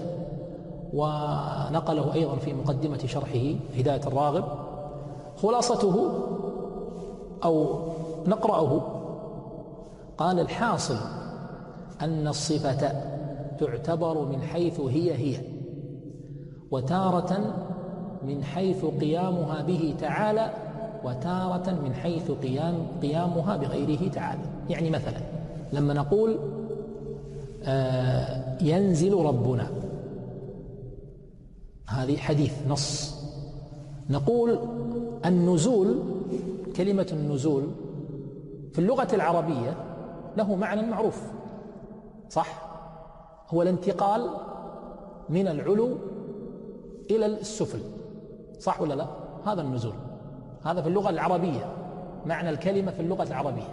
ونقله أيضا في مقدمة شرحه هداية الراغب. خلاصته أو نقرأه. قال الحاصل أن الصفة تعتبر من حيث هي هي، وتارة من حيث قيامها به تعالى، وتارة من حيث قيام قيامها بغيره تعالى. يعني مثلا لما نقول آه ينزل ربنا، هذه حديث نص. نقول النزول، كلمة النزول في اللغة العربية له معنى معروف، صح؟ هو الانتقال من العلو إلى السفل، صح ولا لا؟ هذا النزول، هذا في اللغة العربية معنى الكلمة في اللغة العربية.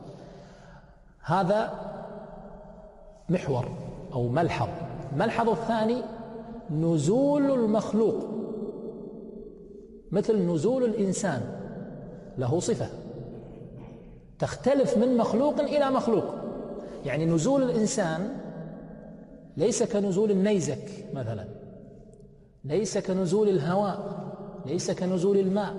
هذا محور أو ملحظ. الملحظ الثاني نزول المخلوق، مثل نزول الإنسان له صفة تختلف من مخلوق إلى مخلوق. يعني نزول الإنسان ليس كنزول النيزك مثلا، ليس كنزول الهواء، ليس كنزول الماء،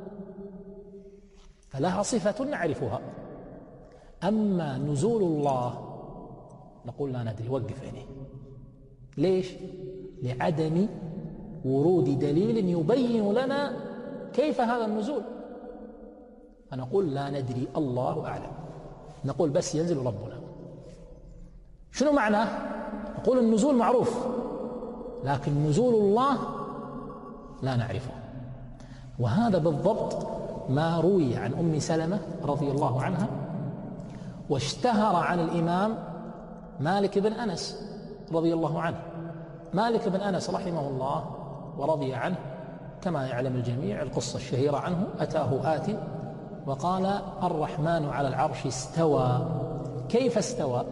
فلها صفة نعرفها. أما نزول الله نقول لا ندري، وقف عينيه. ليش؟ لعدم ورود دليل يبين لنا كيف هذا النزول، فنقول لا ندري، الله أعلم. نقول بس ينزل ربنا. شنو معناه؟ نقول النزول معروف، لكن نزول الله لا نعرفه. وهذا بالضبط ما روي عن أم سلمة رضي الله عنها، واشتهر عن الإمام مالك بن أنس رضي الله عنه. مالك بن أنس رحمه الله ورضي عنه كما يعلم الجميع القصة الشهيرة عنه، أتاه آت وقال الرحمن على العرش استوى، كيف استوى؟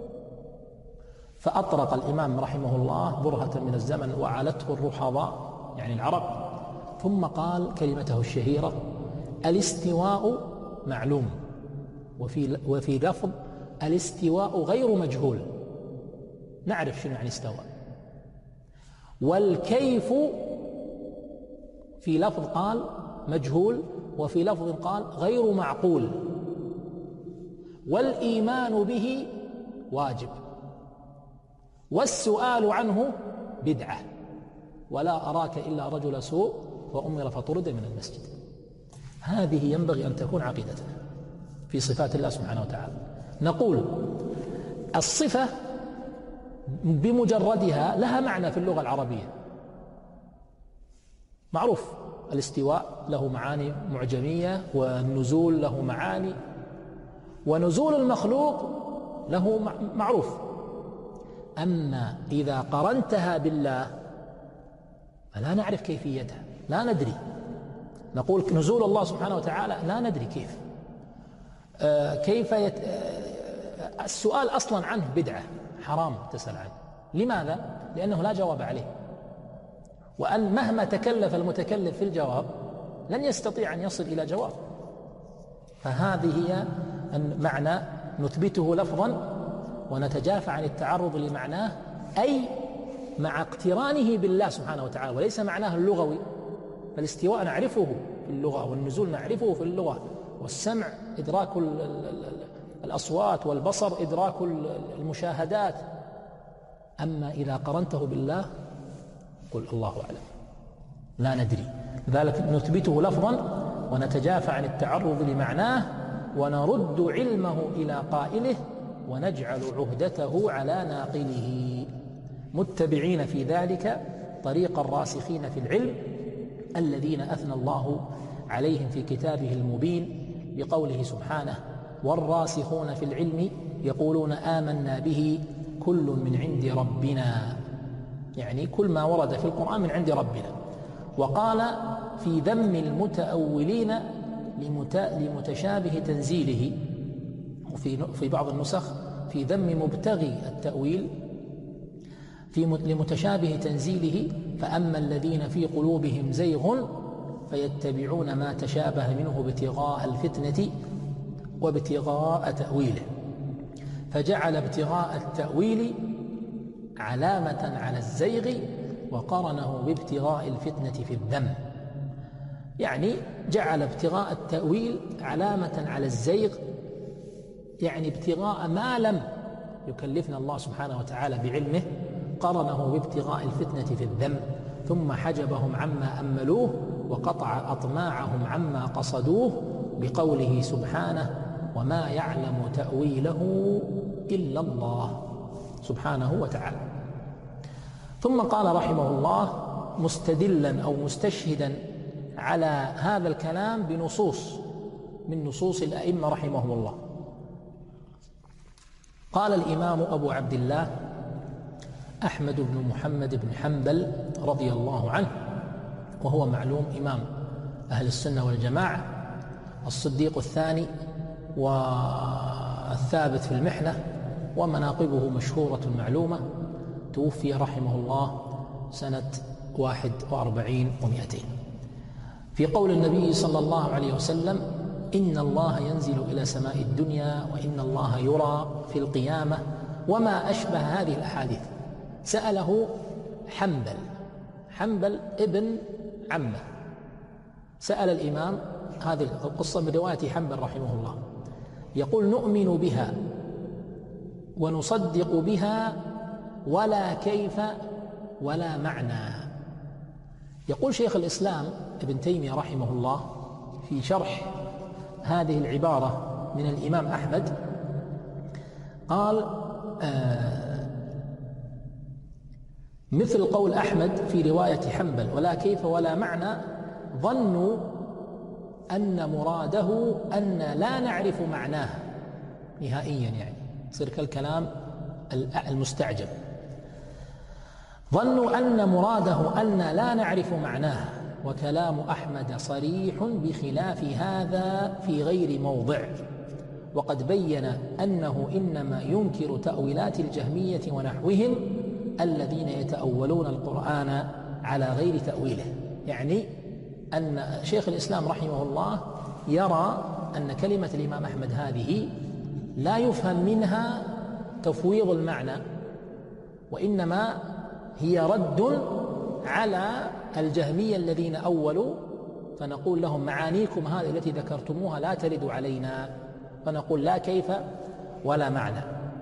فأطرق الإمام رحمه الله برهة من الزمن وعلته الرحضاء يعني العرب، ثم قال كلمته الشهيرة الاستواء معلوم، وفي وفي لفظ الاستواء غير مجهول، نعرف شنو يعني استوى. والكيف في لفظ قال مجهول، وفي لفظ قال غير معقول. والإيمان به واجب، والسؤال عنه بدعة، ولا أراك إلا رجل سوء وأمر فطرد من المسجد. هذه ينبغي أن تكون عقيدتنا في صفات الله سبحانه وتعالى. نقول الصفة بمجردها لها معنى في اللغة العربية معروف، الاستواء له معاني معجمية، والنزول له معاني، ونزول المخلوق له معروف. أما إذا قرنتها بالله فلا نعرف كيفيتها، لا ندري. نقول نزول الله سبحانه وتعالى لا ندري كيف آه كيف يت... آه السؤال أصلا عنه بدعة، حرام تسأل عنه. لماذا؟ لأنه لا جواب عليه، وأن مهما تكلف المتكلف في الجواب لن يستطيع أن يصل إلى جواب. فهذه هي معنى نثبته لفظا ونتجافى عن التعرض لمعناه، أي مع اقترانه بالله سبحانه وتعالى، وليس معناه اللغوي. فالاستواء نعرفه في اللغة، والنزول نعرفه في اللغة، والسمع إدراك الأصوات، والبصر إدراك المشاهدات. أما إذا قرنته بالله قل الله أعلم، لا ندري. لذلك نثبته لفظا ونتجافى عن التعرض لمعناه، ونرد علمه إلى قائله ونجعل عهدته على ناقله، متبعين في ذلك طريق الراسخين في العلم الذين أثنى الله عليهم في كتابه المبين بقوله سبحانه: والراسخون في العلم يقولون آمنا به كل من عند ربنا، يعني كل ما ورد في القرآن من عند ربنا. وقال في ذم المتأولين لمتشابه تنزيله، وفي في بعض النسخ في ذم مبتغي التأويل في لمتشابه تنزيله: فأما الذين في قلوبهم زيغ فيتبعون ما تشابه منه ابتغاء الفتنة وابتغاء تأويله، فجعل ابتغاء التأويل علامة على الزيغ وقرنه بابتغاء الفتنة في الذم، يعني جعل ابتغاء التأويل علامة على الزيغ، يعني ابتغاء ما لم يكلفنا الله سبحانه وتعالى بعلمه، قرنه بابتغاء الفتنة في الذم، ثم حجبهم عما أملوه وقطع أطماعهم عما قصدوه بقوله سبحانه: وما يعلم تأويله إلا الله سبحانه وتعالى. ثم قال رحمه الله مستدلا أو مستشهدا على هذا الكلام بنصوص من نصوص الأئمة رحمهم الله. قال الإمام أبو عبد الله أحمد بن محمد بن حنبل رضي الله عنه، وهو معلوم إمام أهل السنة والجماعة، الصديق الثاني والثابت في المحنة، ومناقبه مشهورة معلومة، توفي رحمه الله سنة واحد وأربعين ومئتين. في قول النبي صلى الله عليه وسلم: إن الله ينزل إلى سماء الدنيا وإن الله يرى في القيامة، وما أشبه هذه الأحاديث. سأله حنبل حنبل ابن عمه، سأل الإمام هذه القصة من رواية حنبل رحمه الله، يقول: نؤمن بها ونصدق بها ولا كيف ولا معنى. يقول شيخ الإسلام ابن تيمية رحمه الله في شرح هذه العبارة من الإمام أحمد، قال: آه مثل قول أحمد في رواية حنبل ولا كيف ولا معنى، ظنوا أن مراده أن لا نعرف معناه نهائيا، يعني يصير كالكلام المستعجب. ظنوا أن مراده أن لا نعرف معناه، وكلام أحمد صريح بخلاف هذا في غير موضع، وقد بين أنه إنما ينكر تأويلات الجهمية ونحوهم الذين يتأولون القرآن على غير تأويله. يعني أن شيخ الإسلام رحمه الله يرى أن كلمة الإمام أحمد هذه لا يفهم منها تفويض المعنى، وإنما هي رد على الجهمية الذين أولوا، فنقول لهم: معانيكم هذه التي ذكرتموها لا ترد علينا، فنقول: لا كيف ولا معنى.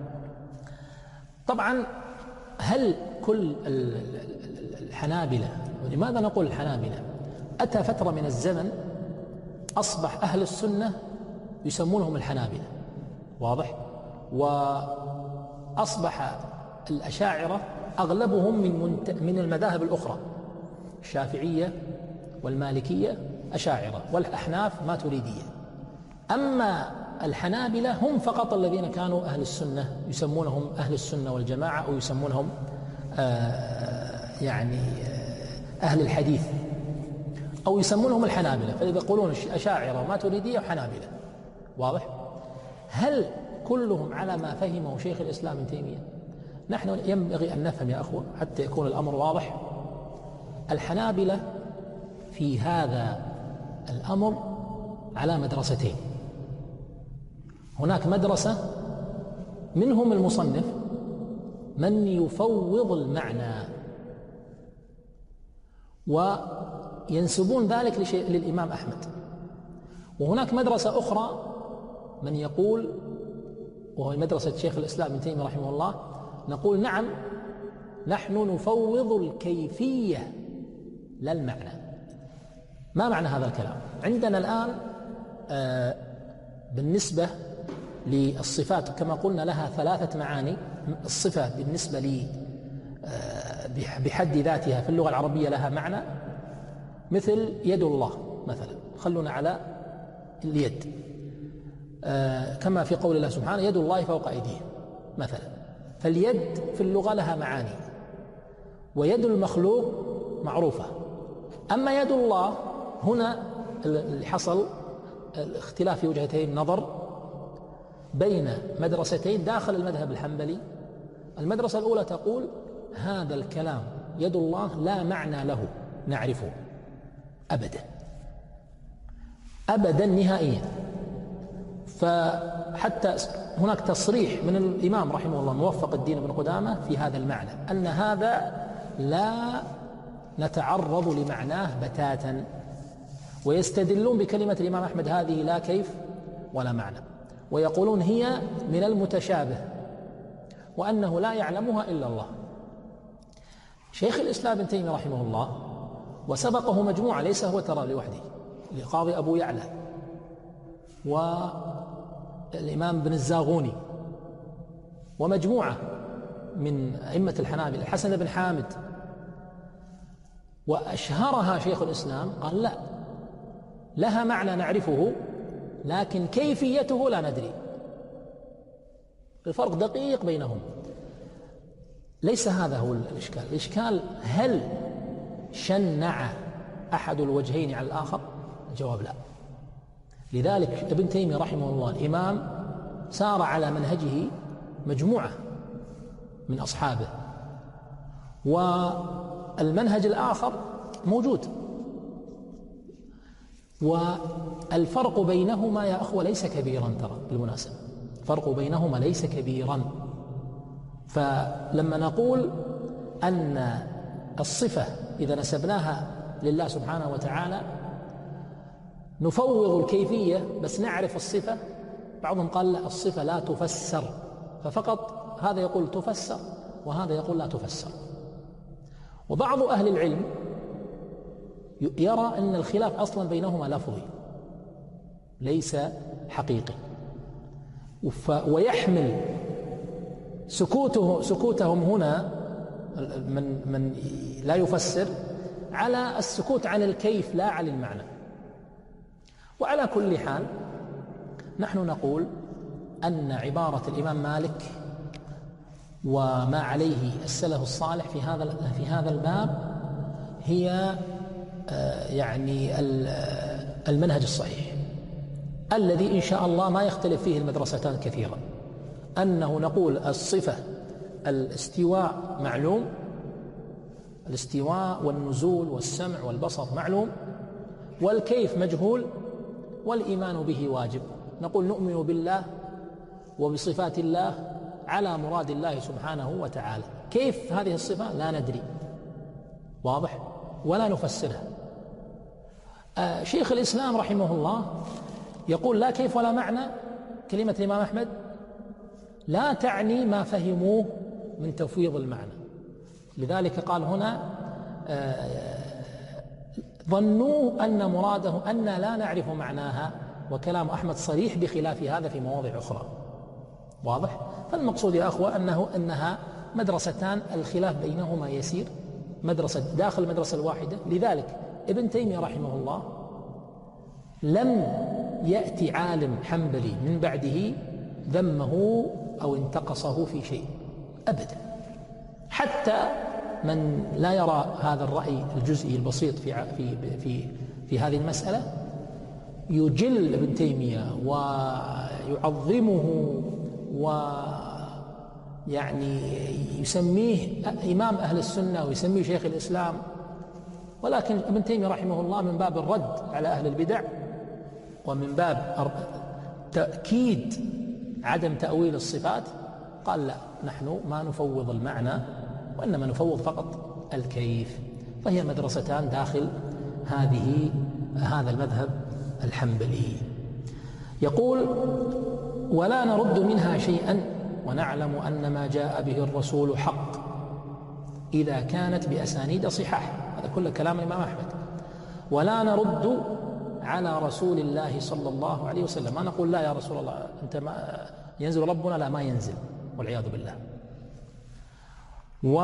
طبعا هل كل الحنابلة، ولماذا نقول الحنابلة؟ أتى فترة من الزمن أصبح أهل السنة يسمونهم الحنابلة، واضح؟ وأصبح الأشاعرة أغلبهم من من المذاهب الأخرى، الشافعية والمالكية أشاعرة، والأحناف ماتريدية. أما الحنابلة هم فقط الذين كانوا أهل السنة، يسمونهم أهل السنة والجماعة، أو يسمونهم آه يعني آه أهل الحديث، أو يسمونهم الحنابلة، فإذا يقولون أشاعرة وماتريدية وحنابلة، واضح؟ هل كلهم على ما فهمه شيخ الإسلام ابن تيمية؟ نحن ينبغي أن نفهم يا أخوة حتى يكون الأمر واضح. الحنابلة في هذا الأمر على مدرستين. هناك مدرسة منهم المصنف من يفوض المعنى وينسبون ذلك للإمام أحمد، وهناك مدرسة أخرى من يقول، وهو مدرسة شيخ الإسلام ابن تيمية رحمه الله، نقول: نعم، نحن نفوض الكيفية لا المعنى. ما معنى هذا الكلام؟ عندنا الآن آه بالنسبة للصفات كما قلنا لها ثلاثة معاني. الصفة بالنسبة لي بحد ذاتها في اللغة العربية لها معنى، مثل يد الله مثلا، خلونا على اليد، كما في قول الله سبحانه يد الله فوق أيديهم مثلا. فاليد في اللغة لها معاني، ويد المخلوق معروفة. أما يد الله هنا اللي حصل الاختلاف في وجهتين النظر بين مدرستين داخل المذهب الحنبلي. المدرسة الأولى تقول هذا الكلام يد الله لا معنى له نعرفه أبدا أبدا نهائيا. فحتى هناك تصريح من الإمام رحمه الله موفق الدين بن قدامة في هذا المعنى، أن هذا لا نتعرض لمعناه بتاتا، ويستدلون بكلمة الإمام أحمد هذه لا كيف ولا معنى، ويقولون هي من المتشابه وأنه لا يعلمها إلا الله. شيخ الإسلام ابن تيمية رحمه الله وسبقه مجموعة، ليس هو ترى لوحده، القاضي أبو يعلى والإمام ابن الزاغوني ومجموعة من أئمة الحنابلة، الحسن بن حامد، وأشهرها شيخ الإسلام قال لا، لها معنى نعرفه لكن كيفيته لا ندري. الفرق دقيق بينهم. ليس هذا هو الإشكال. الإشكال هل شنع أحد الوجهين على الآخر؟ الجواب لا. لذلك ابن تيمية رحمه الله الإمام سار على منهجه مجموعة من أصحابه، والمنهج الآخر موجود. والفرق بينهما يا أخوة ليس كبيرا، ترى بالمناسبة الفرق بينهما ليس كبيرا. فلما نقول أن الصفة إذا نسبناها لله سبحانه وتعالى نفوض الكيفية بس نعرف الصفة، بعضهم قال لا، الصفة لا تفسر، ففقط هذا يقول تفسر وهذا يقول لا تفسر. وبعض أهل العلم يرى أن الخلاف أصلا بينهما لفظي ليس حقيقي، ويحمل سكوته سكوتهم هنا من من لا يفسر على السكوت عن الكيف لا عن المعنى. وعلى كل حال نحن نقول أن عبارة الإمام مالك وما عليه السلف الصالح في هذا في هذا الباب هي يعني المنهج الصحيح الذي إن شاء الله ما يختلف فيه المدرستان كثيرا، أنه نقول الصفة الاستواء معلوم، الاستواء والنزول والسمع والبصر معلوم، والكيف مجهول، والإيمان به واجب. نقول نؤمن بالله وبصفات الله على مراد الله سبحانه وتعالى. كيف هذه الصفة لا ندري، واضح، ولا نفسرها. آه شيخ الإسلام رحمه الله يقول لا كيف ولا معنى. كلمة الإمام أحمد لا تعني ما فهموه من تفويض المعنى، لذلك قال هنا آه ظنوا أن مراده أن لا نعرف معناها، وكلام أحمد صريح بخلاف هذا في مواضع أخرى، واضح. فالمقصود يا أخوة أنه أنها مدرستان الخلاف بينهما يسير، مدرسة داخل المدرسة الواحدة. لذلك ابن تيمية رحمه الله لم يأتي عالم حنبلي من بعده ذمه أو انتقصه في شيء أبدا، حتى من لا يرى هذا الرأي الجزئي البسيط في في في في هذه المسألة يجل ابن تيمية ويعظمه ويعني يسميه إمام أهل السنة ويسميه شيخ الإسلام. ولكن ابن تيمية رحمه الله من باب الرد على أهل البدع ومن باب تأكيد عدم تأويل الصفات قال لا، نحن ما نفوض المعنى وإنما نفوض فقط الكيف. فهي مدرستان داخل هذه هذا المذهب الحنبلي. يقول ولا نرد منها شيئا ونعلم أن ما جاء به الرسول حق إذا كانت بأسانيد صحاح. هذا كل كلام الإمام أحمد. ولا نرد على رسول الله صلى الله عليه وسلم. ما نقول لا يا رسول الله أنت ما ينزل ربنا، لا ما ينزل والعياذ بالله. و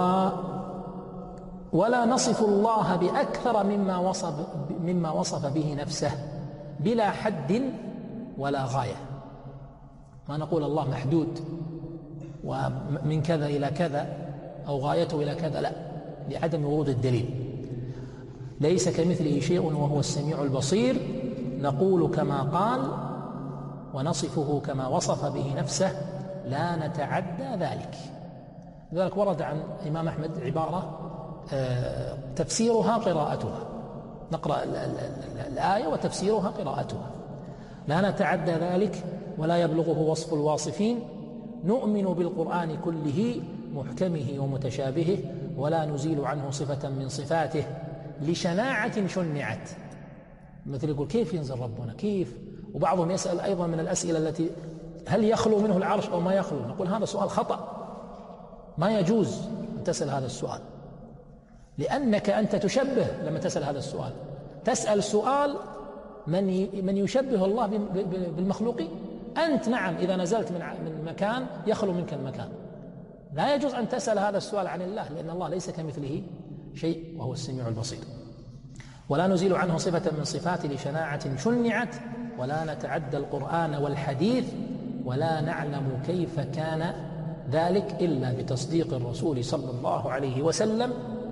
ولا نصف الله بأكثر مما وصف, مما وصف به نفسه بلا حد ولا غاية. ما نقول الله محدود ومن كذا إلى كذا أو غايته إلى كذا، لا، لعدم ورود الدليل. ليس كمثله شيء وهو السميع البصير. نقول كما قال ونصفه كما وصف به نفسه لا نتعدى ذلك. لذلك ورد عن الإمام أحمد عبارة تفسيرها قراءتها، نقرأ الآية وتفسيرها قراءتها. لا نتعدى ذلك ولا يبلغه وصف الواصفين. نؤمن بالقرآن كله محكمه ومتشابهه ولا نزيل عنه صفة من صفاته لشناعة شنعت. مثل يقول كيف ينزل ربنا كيف؟ وبعضهم يسأل أيضا من الأسئلة التي هل يخلو منه العرش أو ما يخلو؟ نقول هذا سؤال خطأ، ما يجوز أن تسأل هذا السؤال، لأنك أنت تشبه لما تسأل هذا السؤال. تسأل سؤال من من يشبه الله بالمخلوقين. أنت نعم إذا نزلت من من مكان يخلو منك المكان، لا يجوز أن تسأل هذا السؤال عن الله، لأن الله ليس كمثله شيء وهو السميع البصير. ولا نزيل عنه صفة من صفاته لشناعة شنعت ولا نتعدى القرآن والحديث ولا نعلم كيف كان ذلك إلا بتصديق الرسول صلى الله عليه وسلم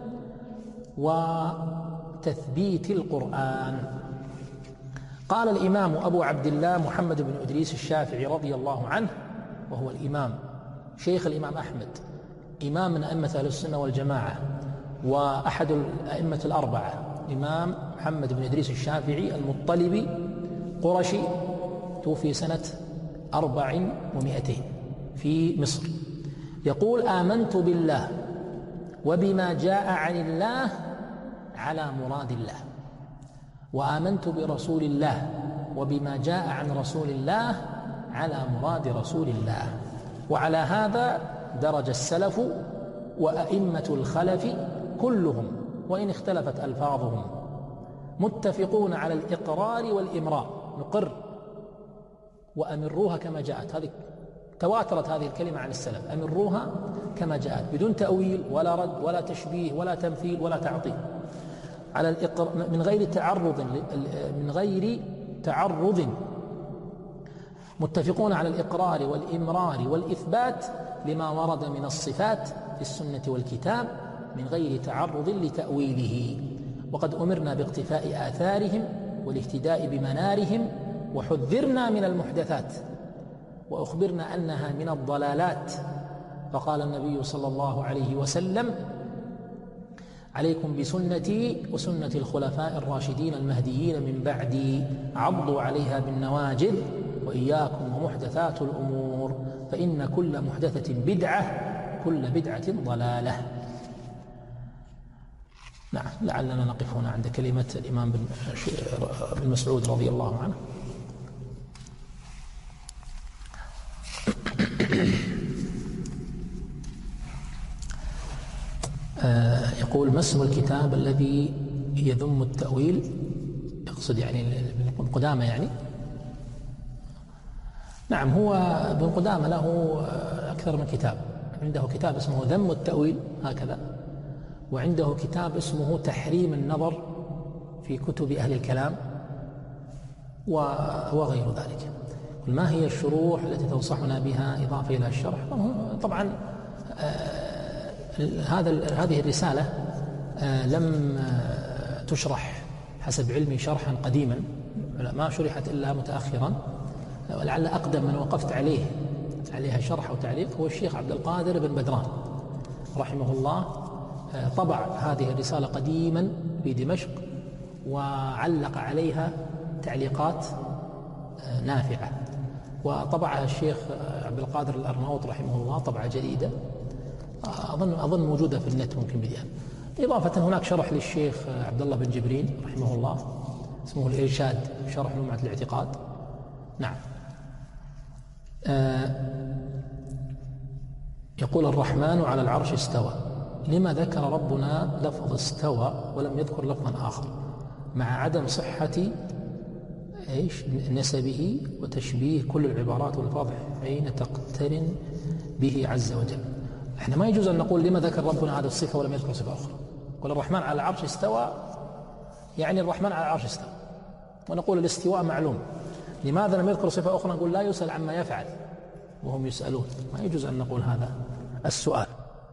وتثبيت القرآن. قال الإمام أبو عبد الله محمد بن إدريس الشافعي رضي الله عنه، وهو الإمام شيخ الإمام أحمد، إمام من أئمة أهل السنة والجماعة وأحد الأئمة الأربعة، الإمام محمد بن إدريس الشافعي المطلبي قرشي، توفي سنة أربع ومئتين في مصر. يقول آمنت بالله وبما جاء عن الله على مراد الله، وآمنت برسول الله وبما جاء عن رسول الله على مراد رسول الله. وعلى هذا درج السلف وأئمة الخلف كلهم وإن اختلفت ألفاظهم، متفقون على الإقرار والإمرار. نقر وأمروها كما جاءت، هذه تواترت هذه الكلمة عن السلف، أمروها كما جاءت بدون تأويل ولا رد ولا تشبيه ولا تمثيل ولا تعطيل، على الإقرار من غير تعرض من غير تعرض متفقون على الإقرار والإمرار والإثبات لما ورد من الصفات في السنة والكتاب من غير تعرض لتأويله. وقد أمرنا باقتفاء آثارهم والاهتداء بمنارهم، وحذرنا من المحدثات وأخبرنا أنها من الضلالات. فقال النبي صلى الله عليه وسلم: عليكم بسنتي وسنة الخلفاء الراشدين المهديين من بعدي، عضوا عليها بالنواجذ، وإياكم ومحدثات الأمور، فإن كل محدثة بدعة كل بدعة ضلالة. نعم، لعلنا نقف هنا عند كلمة الإمام بن مسعود رضي الله عنه. يقول: ما اسم الكتاب الذي يذم التأويل؟ يقصد يعني ابن قدامة يعني. نعم، هو ابن قدامة له أكثر من كتاب. عنده كتاب اسمه ذم التأويل هكذا، وعنده كتاب اسمه تحريم النظر في كتب أهل الكلام وغير ذلك. ما هي الشروح التي تنصحنا بها إضافة إلى الشرح؟ طبعا هذا هذه الرسالة لم تشرح حسب علمي شرحا قديما، ما شرحت إلا متأخرا، ولعل أقدم من وقفت عليه عليها شرح أو تعليق هو الشيخ عبد القادر بن بدران رحمه الله. طبع هذه الرسالة قديما في دمشق وعلق عليها تعليقات نافعة، وطبعها الشيخ عبد القادر الأرناؤوط رحمه الله طبعة جديدة، أظن أظن موجودة في النت ممكن بديها. إضافة هناك شرح للشيخ عبد الله بن جبرين رحمه الله اسمه الإرشاد، شرح لمعة الاعتقاد. نعم. آه يقول: الرحمن على العرش استوى، لما ذكر ربنا لفظ استوى ولم يذكر لفظا آخر مع عدم صحة إيش نسبه وتشبيه كل العبارات والألفاظ حين تقترن به عز وجل. احنا ما يجوز أن نقول لما ذكر ربنا هذه الصفة ولم يذكر صفة أخرى. قل الرحمن على العرش استوى، يعني الرحمن على العرش استوى، ونقول الاستواء معلوم. لماذا لم يذكر صفة أخرى؟ نقول لا يسأل عما يفعل وهم يسألون. ما يجوز أن نقول هذا السؤال.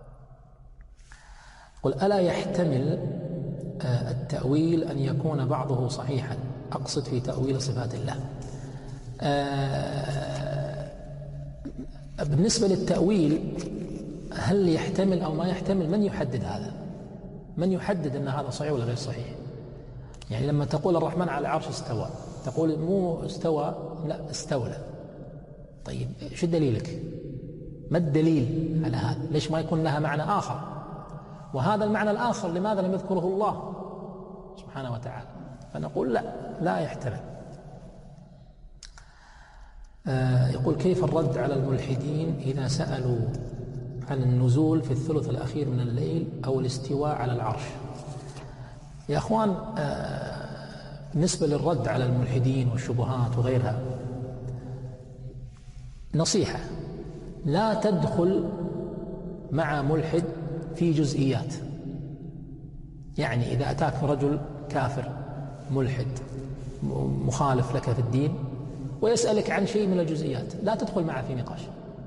قل ألا يحتمل التأويل أن يكون بعضه صحيحا؟ أقصد في تأويل صفات الله. بالنسبة للتأويل هل يحتمل أو ما يحتمل؟ من يحدد هذا؟ من يحدد أن هذا صحيح ولا غير صحيح؟ يعني لما تقول الرحمن على العرش استوى، تقول مو استوى، لا استولى. طيب شو دليلك؟ ما الدليل على هذا؟ ليش ما يكون لها معنى آخر؟ وهذا المعنى الآخر لماذا لم يذكره الله سبحانه وتعالى؟ فنقول لا، لا يحتمل. آه يقول كيف الرد على الملحدين إذا سألوا عن النزول في الثلث الأخير من الليل أو الاستواء على العرش؟ يا أخوان، آه بالنسبة للرد على الملحدين والشبهات وغيرها، نصيحة: لا تدخل مع ملحد في جزئيات. يعني إذا أتاك رجل كافر ملحد مخالف لك في الدين ويسألك عن شيء من الجزئيات، لا تدخل معه في نقاش،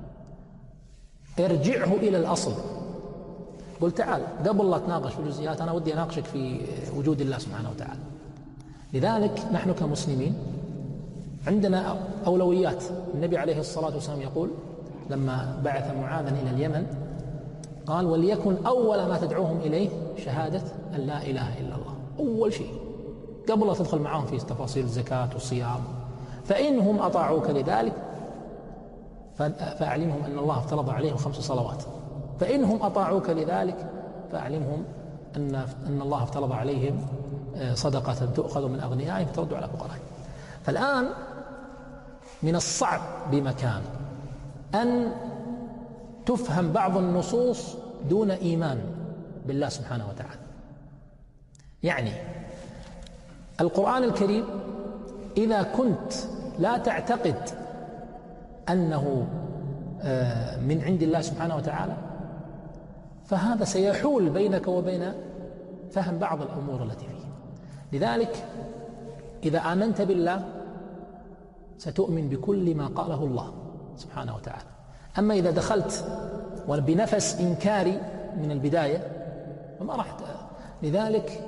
ارجعه إلى الأصل. قل تعال قبل لا تناقش في الجزئيات أنا ودي أناقشك في وجود الله سبحانه وتعالى. لذلك نحن كمسلمين عندنا أولويات. النبي عليه الصلاة والسلام يقول لما بعث معاذا إلى اليمن قال: وليكن أول ما تدعوهم إليه شهادة أن لا إله إلا الله. أول شيء قبل لا تدخل معهم في تفاصيل الزكاة والصيام. فإنهم أطاعوك لذلك فأعلمهم أن الله افترض عليهم خمس صلوات. فإنهم أطاعوك لذلك فأعلمهم أن أن الله افترض عليهم صدقة تؤخذ من أغنيائهم فترد على فقرائهم. فالآن من الصعب بمكان أن تفهم بعض النصوص دون إيمان بالله سبحانه وتعالى. يعني القرآن الكريم إذا كنت لا تعتقد أنه من عند الله سبحانه وتعالى فهذا سيحول بينك وبين فهم بعض الأمور التي فيه. لذلك إذا آمنت بالله ستؤمن بكل ما قاله الله سبحانه وتعالى. أما إذا دخلت وبنفس إنكاري من البداية فما راح. لذلك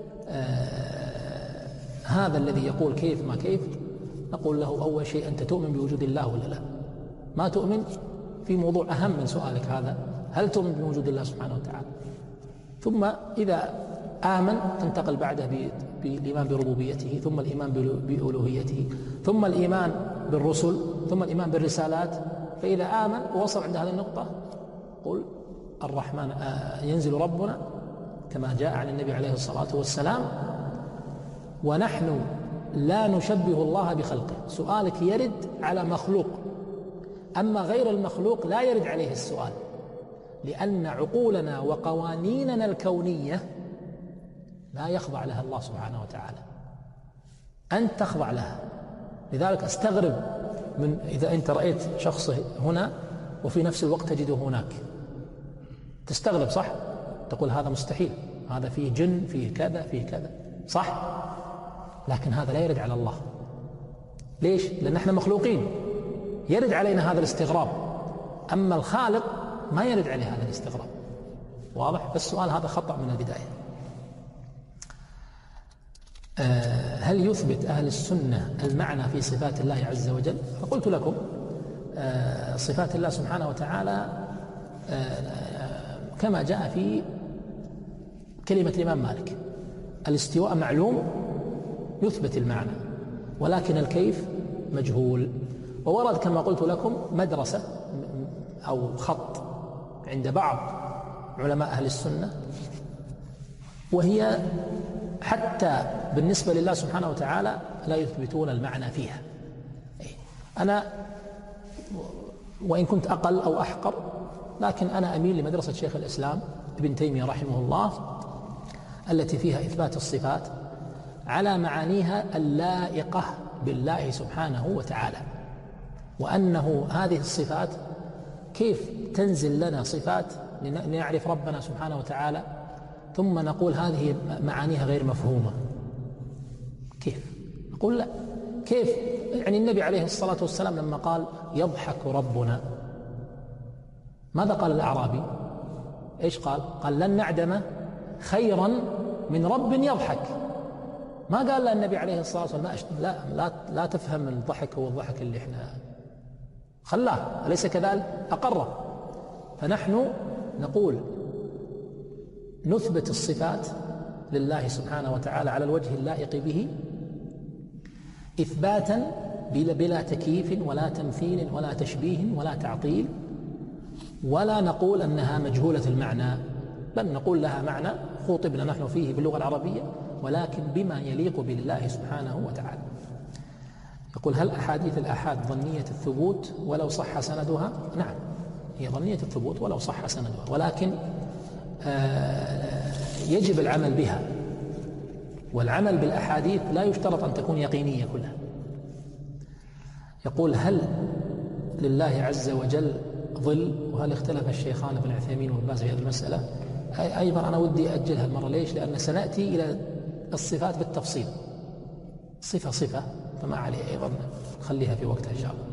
آه هذا الذي يقول كيف ما كيف، نقول له أول شيء أنت تؤمن بوجود الله ولا لا؟ ما تؤمن في موضوع أهم من سؤالك هذا، هل تؤمن بوجود الله سبحانه وتعالى؟ ثم إذا آمن تنتقل بعده بالإيمان بربوبيته، ثم الإيمان بألوهيته، ثم الإيمان بالرسل، ثم الإيمان بالرسالات. فإذا آمن ووصل عند هذه النقطة قل الرحمن آه ينزل ربنا كما جاء عن النبي عليه الصلاة والسلام ونحن لا نشبه الله بخلقه. سؤالك يرد على مخلوق، أما غير المخلوق لا يرد عليه السؤال، لأن عقولنا وقوانيننا الكونية لا يخضع لها الله سبحانه وتعالى، أنت تخضع لها. لذلك أستغرب من إذا أنت رأيت شخص هنا وفي نفس الوقت تجده هناك، تستغرب صح؟ تقول هذا مستحيل، هذا فيه جن، فيه كذا، فيه كذا، صح؟ لكن هذا لا يرد على الله. ليش؟ لأن احنا مخلوقين يرد علينا هذا الاستغراب، أما الخالق ما يرد عليه هذا الاستغراب. واضح؟ فالسؤال هذا خطأ من البداية. أه هل يثبت أهل السنة المعنى في صفات الله عز وجل؟ فقلت لكم أه صفات الله سبحانه وتعالى أه كما جاء في كلمة الإمام مالك: الاستواء معلوم يثبت المعنى، ولكن الكيف مجهول. وورد كما قلت لكم مدرسة أو خط عند بعض علماء أهل السنة، وهي حتى بالنسبة لله سبحانه وتعالى لا يثبتون المعنى فيها. أنا وإن كنت أقل أو أحقر، لكن أنا أميل لمدرسة شيخ الإسلام ابن تيمية رحمه الله التي فيها إثبات الصفات، على معانيها اللائقة بالله سبحانه وتعالى، وأنه هذه الصفات كيف تنزل لنا صفات لنعرف ربنا سبحانه وتعالى ثم نقول هذه معانيها غير مفهومة؟ كيف؟ نقول لا. كيف؟ يعني النبي عليه الصلاة والسلام لما قال يضحك ربنا، ماذا قال الأعرابي؟ إيش قال؟ قال لن نعدم خيرا من رب يضحك. ما قال لا النبي عليه الصلاة والسلام لا, لا, لا تفهم الضحك هو الضحك اللي احنا خلاه، أليس كذلك؟ أقره. فنحن نقول نثبت الصفات لله سبحانه وتعالى على الوجه اللائق به إثباتا بلا تكييف ولا تمثيل ولا تشبيه ولا تعطيل، ولا نقول أنها مجهولة المعنى، بل نقول لها معنى خوطبنا نحن فيه باللغة العربية، ولكن بما يليق بالله سبحانه وتعالى. يقول هل أحاديث الآحاد ظنية الثبوت ولو صح سندها؟ نعم، هي ظنية الثبوت ولو صح سندها، ولكن يجب العمل بها، والعمل بالأحاديث لا يشترط أن تكون يقينية كلها. يقول هل لله عز وجل ظل؟ وهل اختلف الشيخان ابن عثيمين وابن باز في هذه المسألة؟ أيضا أنا ودي أجلها المرة. ليش؟ لأن سنأتي إلى الصفات بالتفصيل صفة صفة، فما عليه أيضا خليها في وقتها إن شاء الله.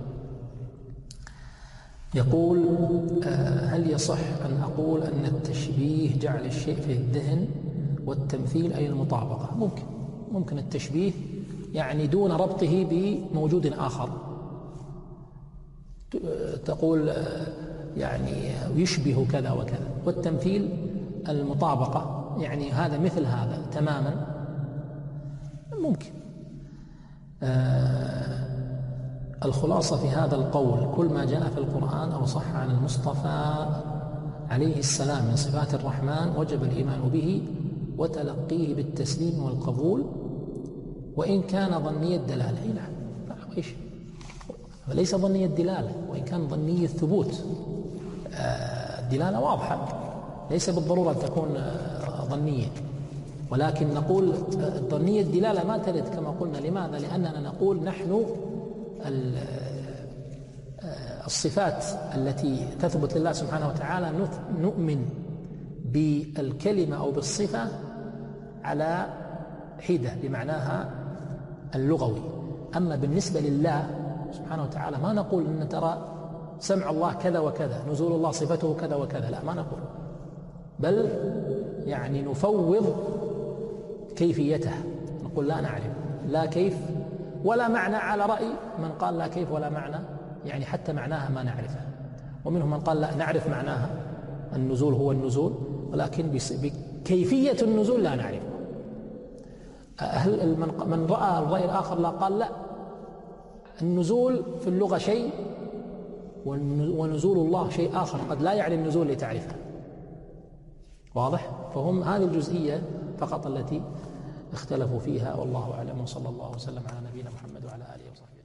يقول هل يصح أن أقول أن التشبيه جعل الشيء في الذهن والتمثيل أي المطابقة؟ ممكن ممكن التشبيه يعني دون ربطه بموجود آخر، تقول يعني يشبه كذا وكذا، والتمثيل المطابقة يعني هذا مثل هذا تماما، ممكن. آه الخلاصة في هذا القول كل ما جاء في القرآن أو صح عن المصطفى عليه السلام من صفات الرحمن وجب الإيمان به وتلقيه بالتسليم والقبول، وإن كان ظني الدلالة. نعم، إيش؟ فليس ظني الدلالة، وإن كان ظني الثبوت. آه الدلالة واضحة، ليس بالضرورة أن تكون آه ظنية، ولكن نقول ظنية الدلالة ما ترد كما قلنا. لماذا؟ لأننا نقول نحن الصفات التي تثبت لله سبحانه وتعالى نؤمن بالكلمة أو بالصفة على حدة بمعناها اللغوي. أما بالنسبة لله سبحانه وتعالى ما نقول أن ترى سمع الله كذا وكذا، نزول الله صفته كذا وكذا، لا، ما نقول، بل يعني نفوض كيفيته، نقول لا نعرف لا كيف ولا معنى، على رأي من قال لا كيف ولا معنى، يعني حتى معناها ما نعرفها. ومنهم من قال لا نعرف معناها، النزول هو النزول، ولكن بكيفية النزول لا نعرفه. هل من رأى الرأي الآخر لا قال لا، النزول في اللغة شيء ونزول الله شيء آخر، قد لا يعني النزول لتعرفه. واضح؟ فهم هذه الجزئية فقط التي اختلفوا فيها، والله أعلم، وصلى الله وسلم على نبينا محمد وعلى آله وصحبه.